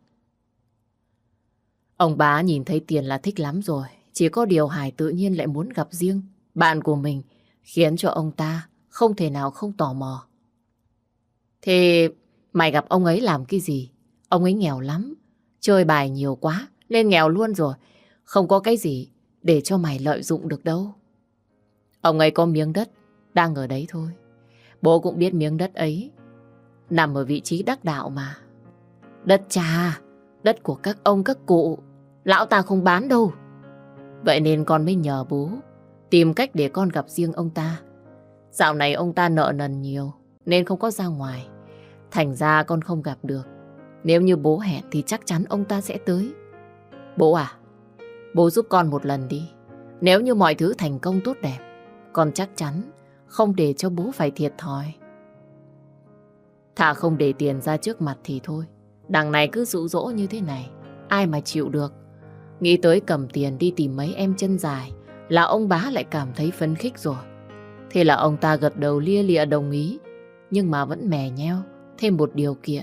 Ông bá nhìn thấy tiền là thích lắm rồi. Chỉ có điều Hải tự nhiên lại muốn gặp riêng bạn của mình, khiến cho ông ta không thể nào không tò mò. Thế mày gặp ông ấy làm cái gì? Ông ấy nghèo lắm, chơi bài nhiều quá nên nghèo luôn rồi. Không có cái gì để cho mày lợi dụng được đâu. Ông ấy có miếng đất đang ở đấy thôi. Bố cũng biết miếng đất ấy nằm ở vị trí đắc đạo mà. Đất cha, đất của các ông các cụ, lão ta không bán đâu. Vậy nên con mới nhờ bố tìm cách để con gặp riêng ông ta. Dạo này ông ta nợ nần nhiều nên không có ra ngoài. Thành ra con không gặp được. Nếu như bố hẹn thì chắc chắn ông ta sẽ tới. Bố à, bố giúp con một lần đi. Nếu như mọi thứ thành công tốt đẹp, con chắc chắn không để cho bố phải thiệt thòi. Thà không để tiền ra trước mặt thì thôi. Đằng này cứ dụ dỗ như thế này, ai mà chịu được. Nghĩ tới cầm tiền đi tìm mấy em chân dài là ông bá lại cảm thấy phấn khích rồi. Thế là ông ta gật đầu lia lịa đồng ý, nhưng mà vẫn mè nheo thêm một điều kiện.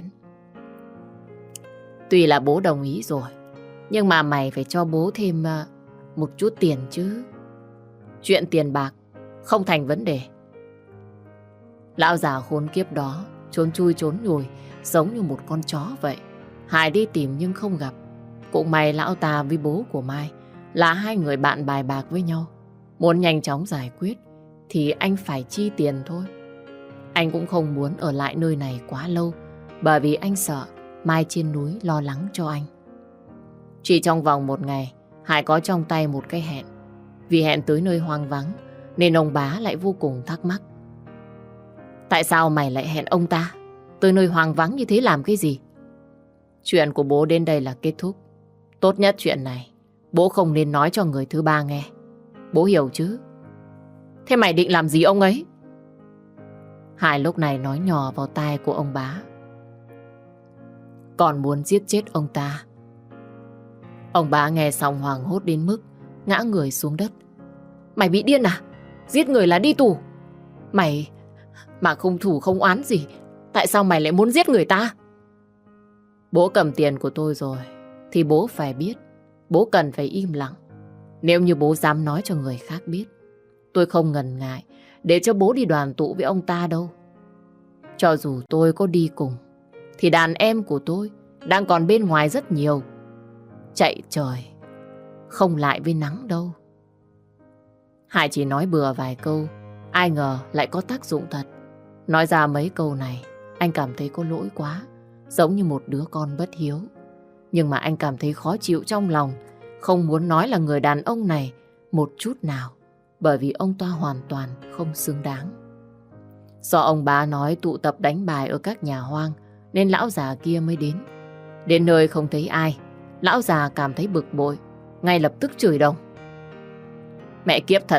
Tuy là bố đồng ý rồi, nhưng mà mày phải cho bố thêm một chút tiền chứ. Chuyện tiền bạc không thành vấn đề. Lão già khốn kiếp đó trốn chui trốn nhùi, giống như một con chó vậy. Hải đi tìm nhưng không gặp. Cũng may lão ta với bố của Mai là hai người bạn bài bạc với nhau. Muốn nhanh chóng giải quyết thì anh phải chi tiền thôi. Anh cũng không muốn ở lại nơi này quá lâu, bởi vì anh sợ Mai trên núi lo lắng cho anh. Chỉ trong vòng một ngày, Hải có trong tay một cái hẹn. Vì hẹn tới nơi hoang vắng nên ông bá lại vô cùng thắc mắc. Tại sao mày lại hẹn ông ta tới nơi hoang vắng như thế làm cái gì? Chuyện của bố đến đây là kết thúc. Tốt nhất chuyện này bố không nên nói cho người thứ ba nghe. Bố hiểu chứ? Thế mày định làm gì ông ấy? Hải lúc này nói nhỏ vào tai của ông bá. Còn muốn giết chết ông ta. Ông bá nghe xong hoảng hốt đến mức ngã người xuống đất. Mày bị điên à? Giết người là đi tù. Mày mà không thủ không oán gì, tại sao mày lại muốn giết người ta? Bố cầm tiền của tôi rồi thì bố phải biết. Bố cần phải im lặng. Nếu như bố dám nói cho người khác biết, tôi không ngần ngại để cho bố đi đoàn tụ với ông ta đâu. Cho dù tôi có đi cùng thì đàn em của tôi đang còn bên ngoài rất nhiều. Chạy trời không lại với nắng đâu. Hải chỉ nói bừa vài câu, ai ngờ lại có tác dụng thật. Nói ra mấy câu này, anh cảm thấy có lỗi quá, giống như một đứa con bất hiếu. Nhưng mà anh cảm thấy khó chịu trong lòng, không muốn nói là người đàn ông này một chút nào, bởi vì ông ta hoàn toàn không xứng đáng. Do ông bá nói tụ tập đánh bài ở các nhà hoang, nên lão già kia mới đến. Đến nơi không thấy ai, lão già cảm thấy bực bội, ngay lập tức chửi đồng. Mẹ kiếp thật,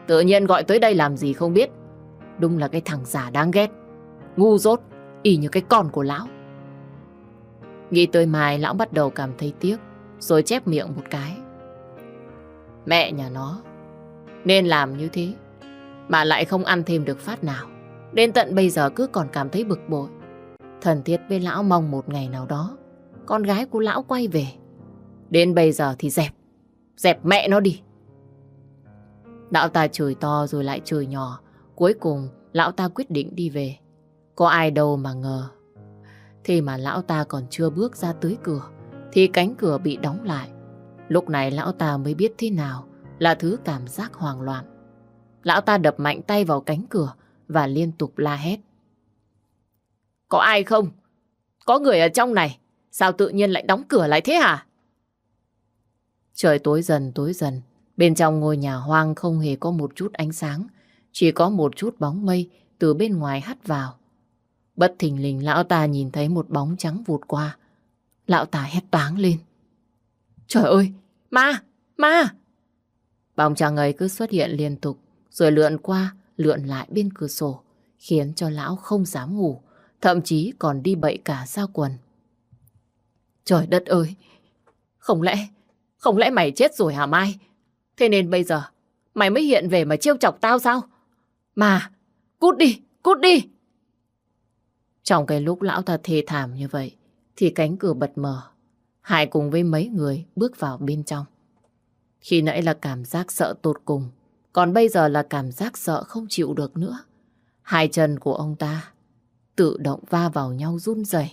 Tự nhiên gọi tới đây làm gì không biết. Đúng là cái thằng già đáng ghét, ngu dốt, y như cái con của lão. Nghĩ tới Mai, lão bắt đầu cảm thấy tiếc, rồi chép miệng một cái. Mẹ nhà nó nên làm như thế mà lại không ăn thêm được phát nào. Đến tận bây giờ cứ còn cảm thấy bực bội. Thần thiết với lão mong một ngày nào đó con gái của lão quay về. Đến bây giờ thì dẹp mẹ nó đi. Lão ta chửi to rồi lại chửi nhỏ. Cuối cùng lão ta quyết định đi về. Có ai đâu mà ngờ. Thế mà lão ta còn chưa bước ra tới cửa thì cánh cửa bị đóng lại. Lúc này lão ta mới biết thế nào là thứ cảm giác hoang loạn. Lão ta đập mạnh tay vào cánh cửa và liên tục la hét. Có ai không? Có người ở trong này. Sao tự nhiên lại đóng cửa lại thế hả? Trời tối dần. Bên trong ngôi nhà hoang không hề có một chút ánh sáng. Chỉ có một chút bóng mây từ bên ngoài hắt vào. Bất thình lình lão ta nhìn thấy một bóng trắng vụt qua. Lão ta hét toáng lên. Trời ơi! Ma! Bóng trắng ấy cứ xuất hiện liên tục, rồi lượn qua, lượn lại bên cửa sổ, khiến cho lão không dám ngủ, thậm chí còn đi bậy cả ra quần. Trời đất ơi! Không lẽ mày chết rồi hả Mai? Thế nên bây giờ mày mới hiện về mà trêu chọc tao sao? Mà! Cút đi! Trong cái lúc lão ta thê thảm như vậy, thì cánh cửa bật mở. Hải cùng với mấy người bước vào bên trong. Khi nãy là cảm giác sợ tột cùng, còn bây giờ là cảm giác sợ không chịu được nữa. Hai chân của ông ta tự động va vào nhau run rẩy.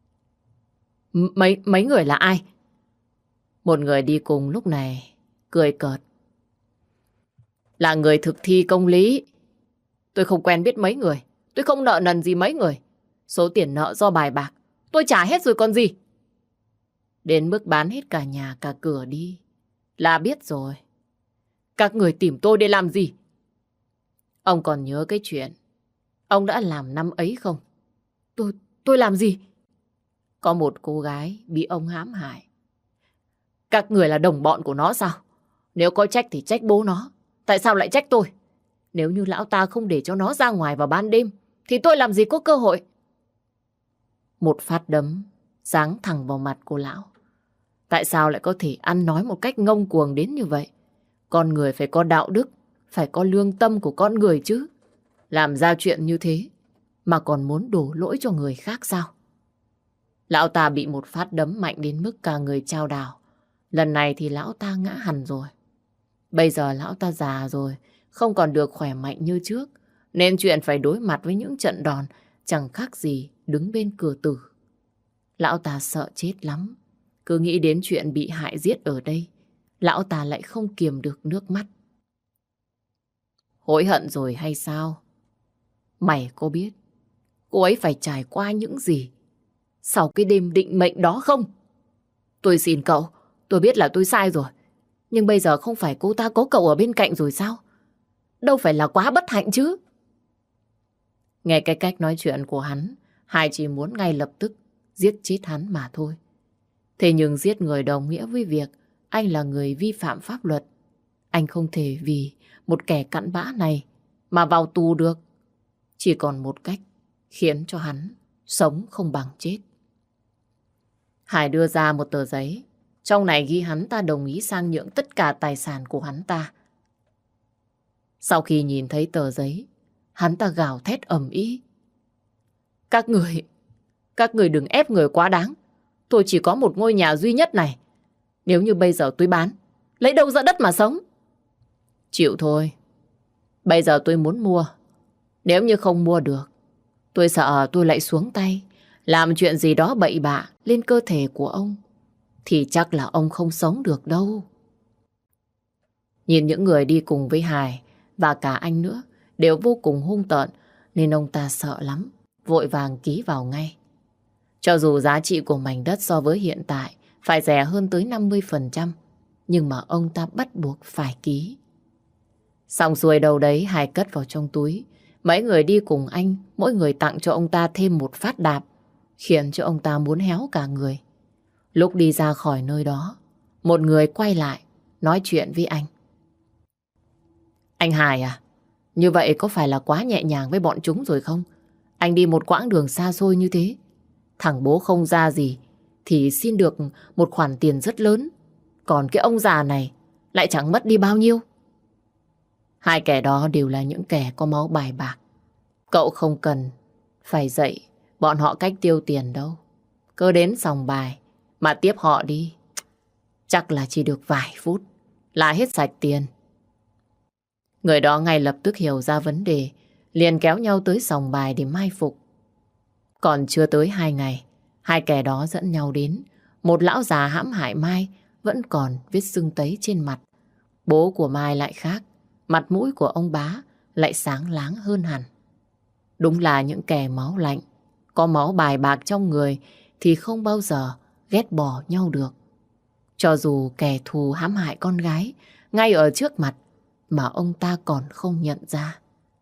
Mấy người là ai? Một người đi cùng lúc này cười cợt. Là người thực thi công lý. Tôi không quen biết mấy người. Tôi không nợ nần gì mấy người. Số tiền nợ do bài bạc tôi trả hết rồi còn gì. Đến mức bán hết cả nhà cả cửa đi là biết rồi. Các người tìm tôi để làm gì? Ông còn nhớ cái chuyện ông đã làm năm ấy không? Tôi làm gì? Có một cô gái bị ông hãm hại. Các người là đồng bọn của nó sao? Nếu có trách thì trách bố nó. Tại sao lại trách tôi? Nếu như lão ta không để cho nó ra ngoài vào ban đêm thì tôi làm gì có cơ hội? Một phát đấm giáng thẳng vào mặt của lão. Tại sao lại có thể ăn nói một cách ngông cuồng đến như vậy? Con người phải có đạo đức, phải có lương tâm của con người chứ. Làm ra chuyện như thế mà còn muốn đổ lỗi cho người khác sao? Lão ta bị một phát đấm mạnh đến mức cả người chao đảo. Lần này thì lão ta ngã hẳn rồi. Bây giờ lão ta già rồi, không còn được khỏe mạnh như trước, nên chuyện phải đối mặt với những trận đòn chẳng khác gì đứng bên cửa tử. Lão ta sợ chết lắm. Cứ nghĩ đến chuyện bị hại giết ở đây, lão ta lại không kiềm được nước mắt. Hối hận rồi hay sao? Mày có biết cô ấy phải trải qua những gì sau cái đêm định mệnh đó không? Tôi xin cậu, tôi biết là tôi sai rồi. Nhưng bây giờ không phải cô ta có cậu ở bên cạnh rồi sao? Đâu phải là quá bất hạnh chứ. Nghe cái cách nói chuyện của hắn, Hải chỉ muốn ngay lập tức giết chết hắn mà thôi. Thế nhưng giết người đồng nghĩa với việc anh là người vi phạm pháp luật. Anh không thể vì một kẻ cặn bã này mà vào tù được. Chỉ còn một cách khiến cho hắn sống không bằng chết. Hải đưa ra một tờ giấy. Trong này ghi hắn ta đồng ý sang nhượng tất cả tài sản của hắn ta. Sau khi nhìn thấy tờ giấy, hắn ta gào thét ầm ĩ. Các người đừng ép người quá đáng. Tôi chỉ có một ngôi nhà duy nhất này. Nếu như bây giờ tôi bán, lấy đâu ra đất mà sống? Chịu thôi. Bây giờ tôi muốn mua. Nếu như không mua được, tôi sợ tôi lại xuống tay, làm chuyện gì đó bậy bạ lên cơ thể của ông, thì chắc là ông không sống được đâu. Nhìn những người đi cùng với Hải và cả anh nữa đều vô cùng hung tợn, nên ông ta sợ lắm, vội vàng ký vào ngay. Cho dù giá trị của mảnh đất so với hiện tại phải rẻ hơn tới 50%, nhưng mà ông ta bắt buộc phải ký. Xong xuôi đầu đấy, Hải cất vào trong túi. Mấy người đi cùng anh, mỗi người tặng cho ông ta thêm một phát đạp, khiến cho ông ta muốn héo cả người. Lúc đi ra khỏi nơi đó, một người quay lại nói chuyện với anh. Anh Hải à, như vậy có phải là quá nhẹ nhàng với bọn chúng rồi không? Anh đi một quãng đường xa xôi như thế. Thằng bố không ra gì thì xin được một khoản tiền rất lớn. Còn cái ông già này lại chẳng mất đi bao nhiêu. Hai kẻ đó đều là những kẻ có máu bài bạc. Cậu không cần phải dạy bọn họ cách tiêu tiền đâu. Cứ đến sòng bài mà tiếp họ đi. Chắc là chỉ được vài phút là hết sạch tiền. Người đó ngay lập tức hiểu ra vấn đề, liền kéo nhau tới sòng bài để mai phục. Còn chưa tới 2 ngày, hai kẻ đó dẫn nhau đến. Một lão già hãm hại Mai vẫn còn vết sưng tấy trên mặt. Bố của Mai lại khác, mặt mũi của ông bá lại sáng láng hơn hẳn. Đúng là những kẻ máu lạnh, có máu bài bạc trong người thì không bao giờ ghét bỏ nhau được. Cho dù kẻ thù hãm hại con gái ngay ở trước mặt mà ông ta còn không nhận ra.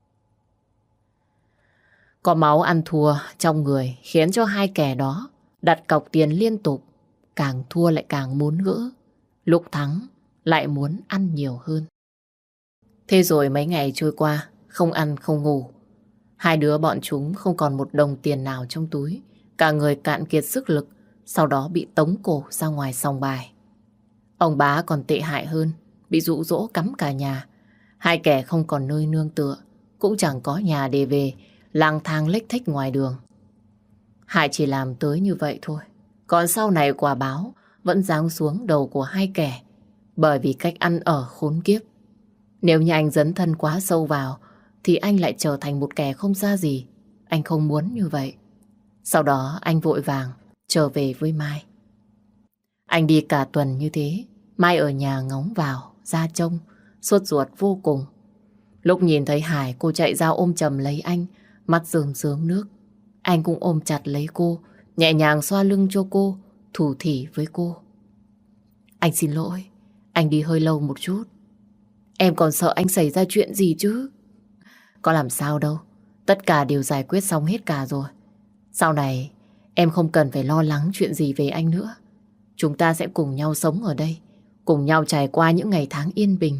Có máu ăn thua trong người khiến cho hai kẻ đó đặt cọc tiền liên tục. Càng thua lại càng muốn gỡ. Lúc thắng lại muốn ăn nhiều hơn. Thế rồi mấy ngày trôi qua, không ăn không ngủ. Hai đứa bọn chúng không còn một đồng tiền nào trong túi. Cả người cạn kiệt sức lực, sau đó bị tống cổ ra ngoài sòng bài. Ông bá còn tệ hại hơn, bị dụ dỗ cắm cả nhà. Hai kẻ không còn nơi nương tựa, cũng chẳng có nhà để về, lang thang lếch thếch ngoài đường. Hải chỉ làm tới như vậy thôi. Còn sau này quả báo vẫn giáng xuống đầu của hai kẻ, bởi vì cách ăn ở khốn kiếp. Nếu như anh dấn thân quá sâu vào thì anh lại trở thành một kẻ không ra gì. Anh không muốn như vậy. Sau đó anh vội vàng trở về với Mai. Anh đi cả tuần như thế, Mai ở nhà ngóng vào, ra trông, sốt ruột vô cùng. Lúc nhìn thấy Hải, cô chạy ra ôm chầm lấy anh, mắt rơm rớm nước. Anh cũng ôm chặt lấy cô, nhẹ nhàng xoa lưng cho cô, thủ thỉ với cô. Anh xin lỗi, anh đi hơi lâu một chút. Em còn sợ anh xảy ra chuyện gì chứ. Có làm sao đâu, tất cả đều giải quyết xong hết cả rồi. Sau này em không cần phải lo lắng chuyện gì về anh nữa. Chúng ta sẽ cùng nhau sống ở đây, cùng nhau trải qua những ngày tháng yên bình.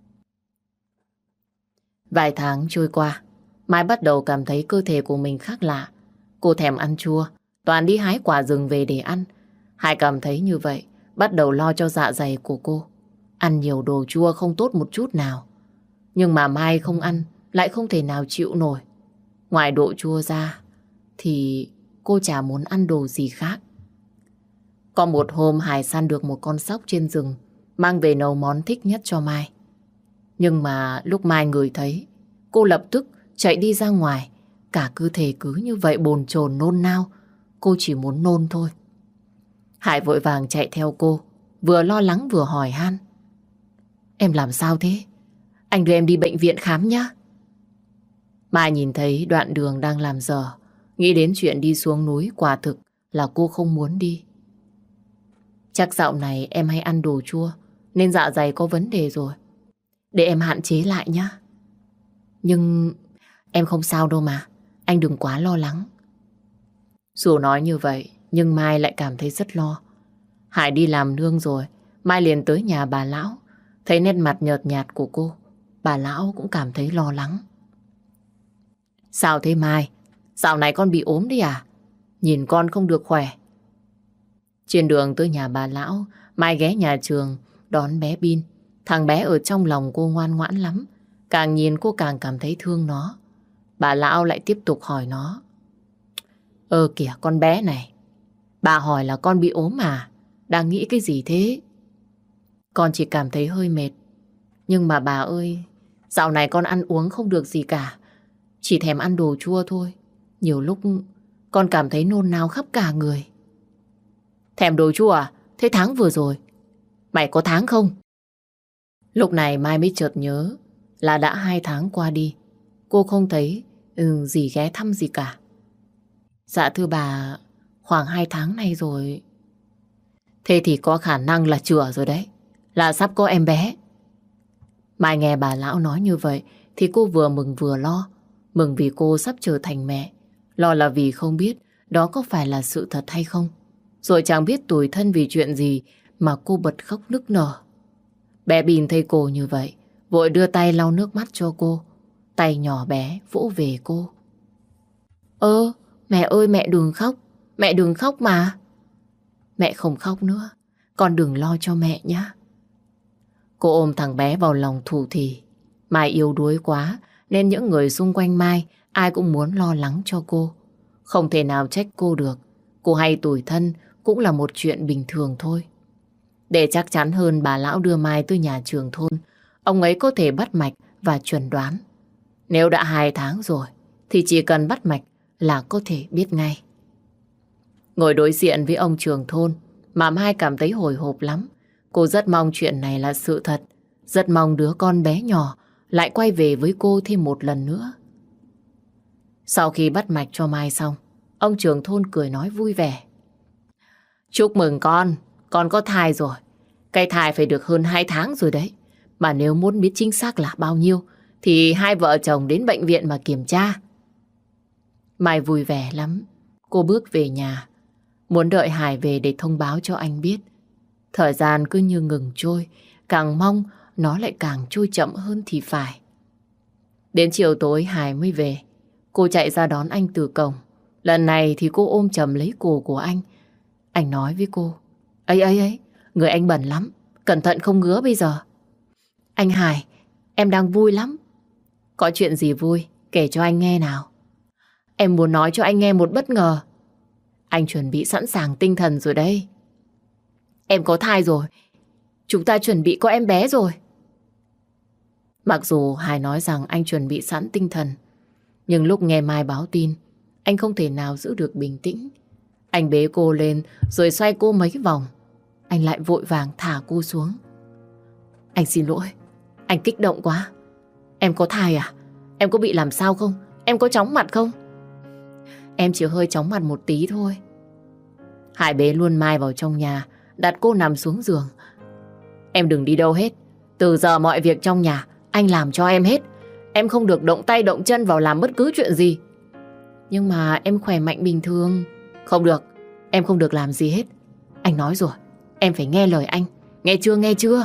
Vài tháng trôi qua, Mai bắt đầu cảm thấy cơ thể của mình khác lạ. Cô thèm ăn chua, toàn đi hái quả rừng về để ăn. Hải cảm thấy như vậy, bắt đầu lo cho dạ dày của cô. Ăn nhiều đồ chua không tốt một chút nào. Nhưng mà Mai không ăn, lại không thể nào chịu nổi. Ngoài độ chua ra, thì cô chả muốn ăn đồ gì khác. Có một hôm Hải săn được một con sóc trên rừng, mang về nấu món thích nhất cho Mai. Nhưng mà lúc Mai ngửi thấy, cô lập tức chạy đi ra ngoài. Cả cơ thể cứ như vậy bồn chồn nôn nao. Cô chỉ muốn nôn thôi. Hải vội vàng chạy theo cô, vừa lo lắng vừa hỏi han. Em làm sao thế? Anh đưa em đi bệnh viện khám nhá. Mai nhìn thấy đoạn đường đang làm dở, nghĩ đến chuyện đi xuống núi, quả thực là cô không muốn đi. Chắc dạo này em hay ăn đồ chua nên dạ dày có vấn đề rồi. Để em hạn chế lại nhá. Nhưng em không sao đâu mà. Anh đừng quá lo lắng. Dù nói như vậy nhưng Mai lại cảm thấy rất lo. Hải đi làm nương rồi, Mai liền tới nhà bà lão. Thấy nét mặt nhợt nhạt của cô, bà lão cũng cảm thấy lo lắng. Sao thế Mai? Dạo này con bị ốm đi à? Nhìn con không được khỏe. Trên đường tới nhà bà lão, Mai ghé nhà trường đón bé Bin. Thằng bé ở trong lòng cô ngoan ngoãn lắm. Càng nhìn cô càng cảm thấy thương nó. Bà lão lại tiếp tục hỏi nó. Kìa con bé này, bà hỏi là con bị ốm à? Đang nghĩ cái gì thế? Con chỉ cảm thấy hơi mệt. Nhưng mà bà ơi, dạo này con ăn uống không được gì cả. Chỉ thèm ăn đồ chua thôi. Nhiều lúc con cảm thấy nôn nao khắp cả người. Thèm đồ chua à? Thế tháng vừa rồi mày có tháng không? Lúc này Mai mới chợt nhớ là đã 2 tháng qua đi. Cô không thấy gì ghé thăm gì cả. Dạ thưa bà, khoảng 2 tháng nay rồi. Thế thì có khả năng là chữa rồi đấy. Là sắp có em bé. Mai nghe bà lão nói như vậy thì cô vừa mừng vừa lo. Mừng vì cô sắp trở thành mẹ. Lo là vì không biết đó có phải là sự thật hay không. Rồi chẳng biết tủi thân vì chuyện gì mà cô bật khóc nức nở. Bé Bin thấy cô như vậy, vội đưa tay lau nước mắt cho cô. Tay nhỏ bé vỗ về cô. Mẹ ơi mẹ đừng khóc. Mẹ đừng khóc mà. Mẹ không khóc nữa. Con đừng lo cho mẹ nhé. Cô ôm thằng bé vào lòng thủ thỉ. Mai yếu đuối quá nên những người xung quanh Mai ai cũng muốn lo lắng cho cô. Không thể nào trách cô được. Cô hay tủi thân cũng là một chuyện bình thường thôi. Để chắc chắn hơn, bà lão đưa Mai tới nhà trưởng thôn. Ông ấy có thể bắt mạch và chẩn đoán. Nếu đã 2 tháng rồi thì chỉ cần bắt mạch là có thể biết ngay. Ngồi đối diện với ông trưởng thôn mà Mai cảm thấy hồi hộp lắm. Cô rất mong chuyện này là sự thật. Rất mong đứa con bé nhỏ lại quay về với cô thêm một lần nữa. Sau khi bắt mạch cho Mai xong, ông trưởng thôn cười nói vui vẻ. Chúc mừng con có thai rồi. Cái thai phải được hơn 2 tháng rồi đấy. Mà nếu muốn biết chính xác là bao nhiêu thì hai vợ chồng đến bệnh viện mà kiểm tra. Mai vui vẻ lắm. Cô bước về nhà, muốn đợi Hải về để thông báo cho anh biết. Thời gian cứ như ngừng trôi, càng mong nó lại càng trôi chậm hơn thì phải. Đến chiều tối Hải mới về. Cô chạy ra đón anh từ cổng. Lần này thì cô ôm chầm lấy cổ của anh. Anh nói với cô. Ấy, người anh bẩn lắm. Cẩn thận không ngứa bây giờ. Anh Hải, em đang vui lắm. Có chuyện gì vui, kể cho anh nghe nào. Em muốn nói cho anh nghe một bất ngờ. Anh chuẩn bị sẵn sàng tinh thần rồi đây. Em có thai rồi. Chúng ta chuẩn bị có em bé rồi. Mặc dù Hải nói rằng anh chuẩn bị sẵn tinh thần, nhưng lúc nghe Mai báo tin, anh không thể nào giữ được bình tĩnh. Anh bế cô lên rồi xoay cô mấy vòng. Anh lại vội vàng thả cô xuống. Anh xin lỗi. Anh kích động quá. Em có thai à? Em có bị làm sao không? Em có chóng mặt không? Em chỉ hơi chóng mặt một tí thôi. Hải bế luôn Mai vào trong nhà, đặt cô nằm xuống giường. Em đừng đi đâu hết. Từ giờ mọi việc trong nhà anh làm cho em hết. Em không được động tay động chân vào làm bất cứ chuyện gì. Nhưng mà em khỏe mạnh bình thường. Không được, em không được làm gì hết. Anh nói rồi, em phải nghe lời anh. Nghe chưa?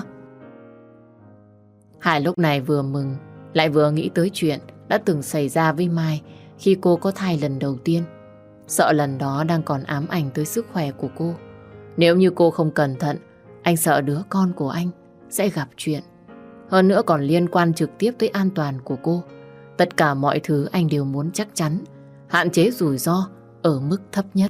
Hải lúc này vừa mừng, lại vừa nghĩ tới chuyện đã từng xảy ra với Mai khi cô có thai lần đầu tiên. Sợ lần đó đang còn ám ảnh tới sức khỏe của cô. Nếu như cô không cẩn thận, anh sợ đứa con của anh sẽ gặp chuyện. Hơn nữa còn liên quan trực tiếp tới an toàn của cô. Tất cả mọi thứ anh đều muốn chắc chắn, hạn chế rủi ro ở mức thấp nhất.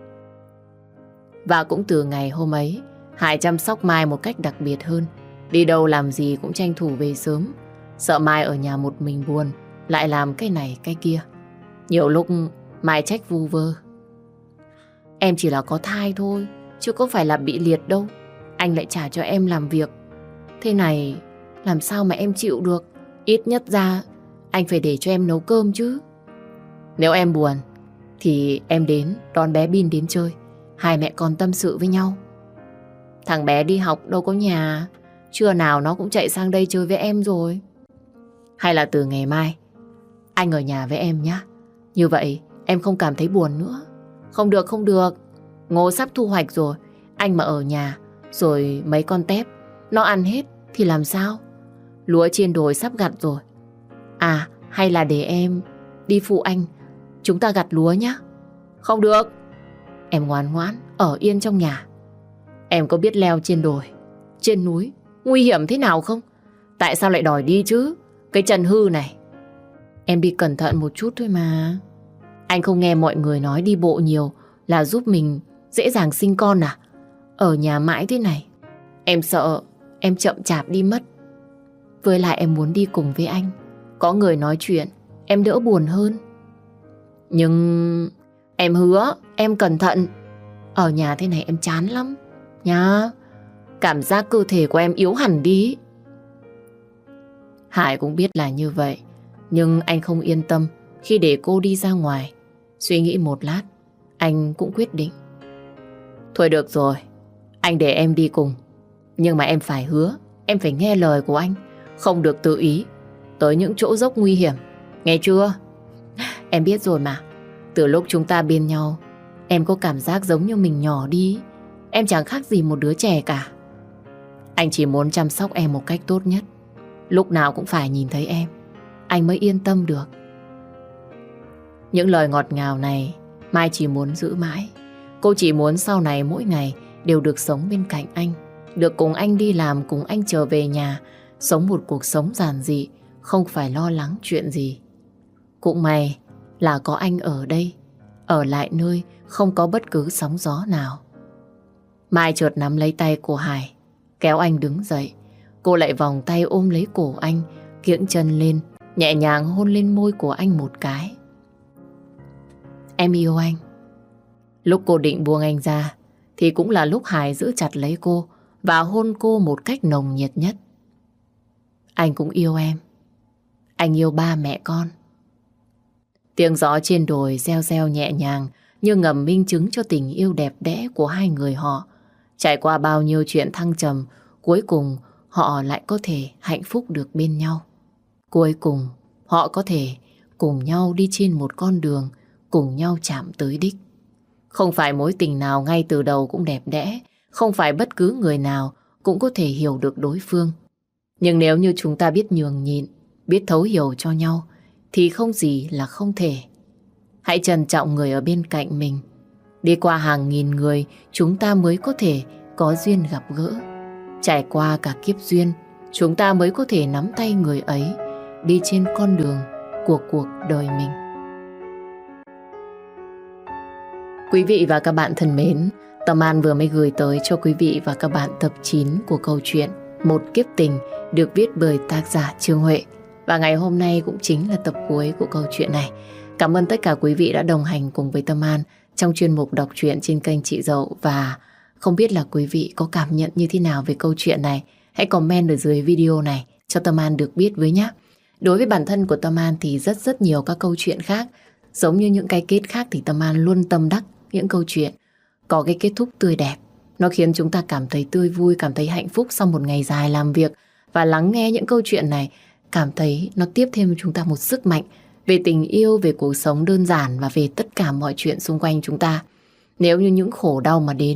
Và cũng từ ngày hôm ấy, Hải chăm sóc Mai một cách đặc biệt hơn. Đi đâu làm gì cũng tranh thủ về sớm. Sợ Mai ở nhà một mình buồn, lại làm cái này cái kia. Nhiều lúc Mai trách vu vơ. Em chỉ là có thai thôi, chứ có phải là bị liệt đâu. Anh lại trả cho em làm việc. Thế này làm sao mà em chịu được. Ít nhất ra anh phải để cho em nấu cơm chứ. Nếu em buồn thì em đến đón bé Bin đến chơi. Hai mẹ con tâm sự với nhau. Thằng bé đi học đâu có nhà, trưa nào nó cũng chạy sang đây chơi với em rồi. Hay là từ ngày mai anh ở nhà với em nhé. Như vậy em không cảm thấy buồn nữa. Không được. Ngô sắp thu hoạch rồi. Anh mà ở nhà rồi mấy con tép nó ăn hết thì làm sao? Lúa trên đồi sắp gặt rồi. À, hay là để em đi phụ anh, chúng ta gặt lúa nhé. Không được. Em ngoan ngoãn ở yên trong nhà. Em có biết leo trên đồi, trên núi nguy hiểm thế nào không? Tại sao lại đòi đi chứ? Cái chân hư này. Em đi cẩn thận một chút thôi mà. Anh không nghe mọi người nói đi bộ nhiều là giúp mình dễ dàng sinh con à? Ở nhà mãi thế này, em sợ em chậm chạp đi mất. Với lại em muốn đi cùng với anh. Có người nói chuyện, em đỡ buồn hơn. Nhưng em hứa, em cẩn thận. Ở nhà thế này em chán lắm nhá. Cảm giác cơ thể của em yếu hẳn đi. Hải cũng biết là như vậy, nhưng anh không yên tâm khi để cô đi ra ngoài. Suy nghĩ một lát, anh cũng quyết định. Thôi được rồi, anh để em đi cùng. Nhưng mà em phải hứa, em phải nghe lời của anh. Không được tự ý tới những chỗ dốc nguy hiểm. Nghe chưa? Em biết rồi mà. Từ lúc chúng ta bên nhau, em có cảm giác giống như mình nhỏ đi. Em chẳng khác gì một đứa trẻ cả. Anh chỉ muốn chăm sóc em một cách tốt nhất. Lúc nào cũng phải nhìn thấy em, anh mới yên tâm được. Những lời ngọt ngào này Mai chỉ muốn giữ mãi. Cô chỉ muốn sau này mỗi ngày đều được sống bên cạnh anh, được cùng anh đi làm, cùng anh trở về nhà, sống một cuộc sống giản dị, không phải lo lắng chuyện gì. Cũng may là có anh ở đây, ở lại nơi không có bất cứ sóng gió nào. Mai chợt nắm lấy tay của Hải, kéo anh đứng dậy. Cô lại vòng tay ôm lấy cổ anh, kiễng chân lên, nhẹ nhàng hôn lên môi của anh một cái. Em yêu anh. Lúc cô định buông anh ra thì cũng là lúc Hải giữ chặt lấy cô và hôn cô một cách nồng nhiệt nhất. Anh cũng yêu em. Anh yêu ba mẹ con. Tiếng gió trên đồi reo reo nhẹ nhàng như ngầm minh chứng cho tình yêu đẹp đẽ của hai người họ. Trải qua bao nhiêu chuyện thăng trầm, cuối cùng họ lại có thể hạnh phúc được bên nhau. Cuối cùng họ có thể cùng nhau đi trên một con đường, cùng nhau chạm tới đích. Không phải mối tình nào ngay từ đầu cũng đẹp đẽ, không phải bất cứ người nào cũng có thể hiểu được đối phương. Nhưng nếu như chúng ta biết nhường nhịn, biết thấu hiểu cho nhau, thì không gì là không thể. Hãy trân trọng người ở bên cạnh mình. Đi qua hàng nghìn người, chúng ta mới có thể có duyên gặp gỡ. Trải qua cả kiếp duyên, chúng ta mới có thể nắm tay người ấy, đi trên con đường của cuộc đời mình. Quý vị và các bạn thân mến, Tâm An vừa mới gửi tới cho quý vị và các bạn tập 9 của câu chuyện Một Kiếp Tình được viết bởi tác giả Trương Huệ. Và ngày hôm nay cũng chính là tập cuối của câu chuyện này. Cảm ơn tất cả quý vị đã đồng hành cùng với Tâm An trong chuyên mục đọc truyện trên kênh Chị Dậu. Và không biết là quý vị có cảm nhận như thế nào về câu chuyện này? Hãy comment ở dưới video này cho Tâm An được biết với nhé. Đối với bản thân của Tâm An thì rất nhiều các câu chuyện khác, giống như những cái kết khác, thì Tâm An luôn tâm đắc những câu chuyện có cái kết thúc tươi đẹp. Nó khiến chúng ta cảm thấy tươi vui, cảm thấy hạnh phúc sau một ngày dài làm việc. Và lắng nghe những câu chuyện này, cảm thấy nó tiếp thêm cho chúng ta một sức mạnh về tình yêu, về cuộc sống đơn giản và về tất cả mọi chuyện xung quanh chúng ta. Nếu như những khổ đau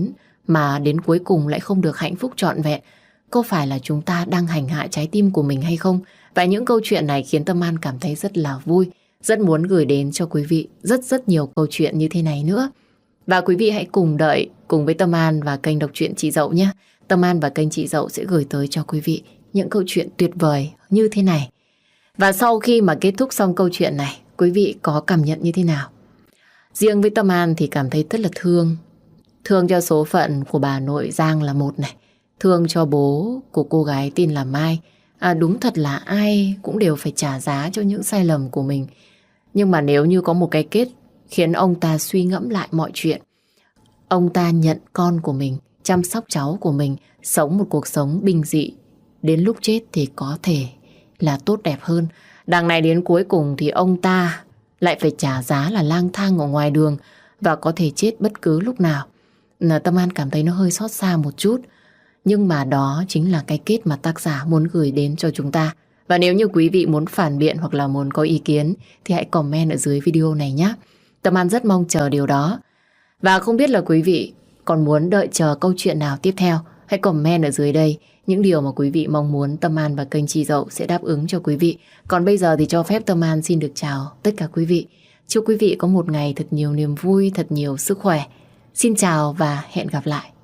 mà đến cuối cùng lại không được hạnh phúc trọn vẹn, có phải là chúng ta đang hành hạ trái tim của mình hay không? Và những câu chuyện này khiến Tâm An cảm thấy rất là vui, rất muốn gửi đến cho quý vị rất nhiều câu chuyện như thế này nữa. Và quý vị hãy cùng đợi cùng với Tâm An và kênh Đọc truyện Chị Dậu nhé. Tâm An và kênh Chị Dậu sẽ gửi tới cho quý vị những câu chuyện tuyệt vời như thế này. Và sau khi mà kết thúc xong câu chuyện này, quý vị có cảm nhận như thế nào? Riêng với Tâm An thì cảm thấy rất là thương. Thương cho số phận của bà nội Giang là một này. Thương cho bố của cô gái tên là Mai. Đúng thật là ai cũng đều phải trả giá cho những sai lầm của mình. Nhưng mà nếu như có một cái kết khiến ông ta suy ngẫm lại mọi chuyện, ông ta nhận con của mình, chăm sóc cháu của mình, sống một cuộc sống bình dị, đến lúc chết thì có thể là tốt đẹp hơn. Đằng này đến cuối cùng thì ông ta lại phải trả giá là lang thang ở ngoài đường và có thể chết bất cứ lúc nào. Tâm An cảm thấy nó hơi xót xa một chút. Nhưng mà đó chính là cái kết mà tác giả muốn gửi đến cho chúng ta. Và nếu như quý vị muốn phản biện hoặc là muốn có ý kiến thì hãy comment ở dưới video này nhé. Tâm An rất mong chờ điều đó. Và không biết là quý vị còn muốn đợi chờ câu chuyện nào tiếp theo, hãy comment ở dưới đây những điều mà quý vị mong muốn Tâm An và kênh Chị Dậu sẽ đáp ứng cho quý vị. Còn bây giờ thì cho phép Tâm An xin được chào tất cả quý vị. Chúc quý vị có một ngày thật nhiều niềm vui, thật nhiều sức khỏe. Xin chào và hẹn gặp lại.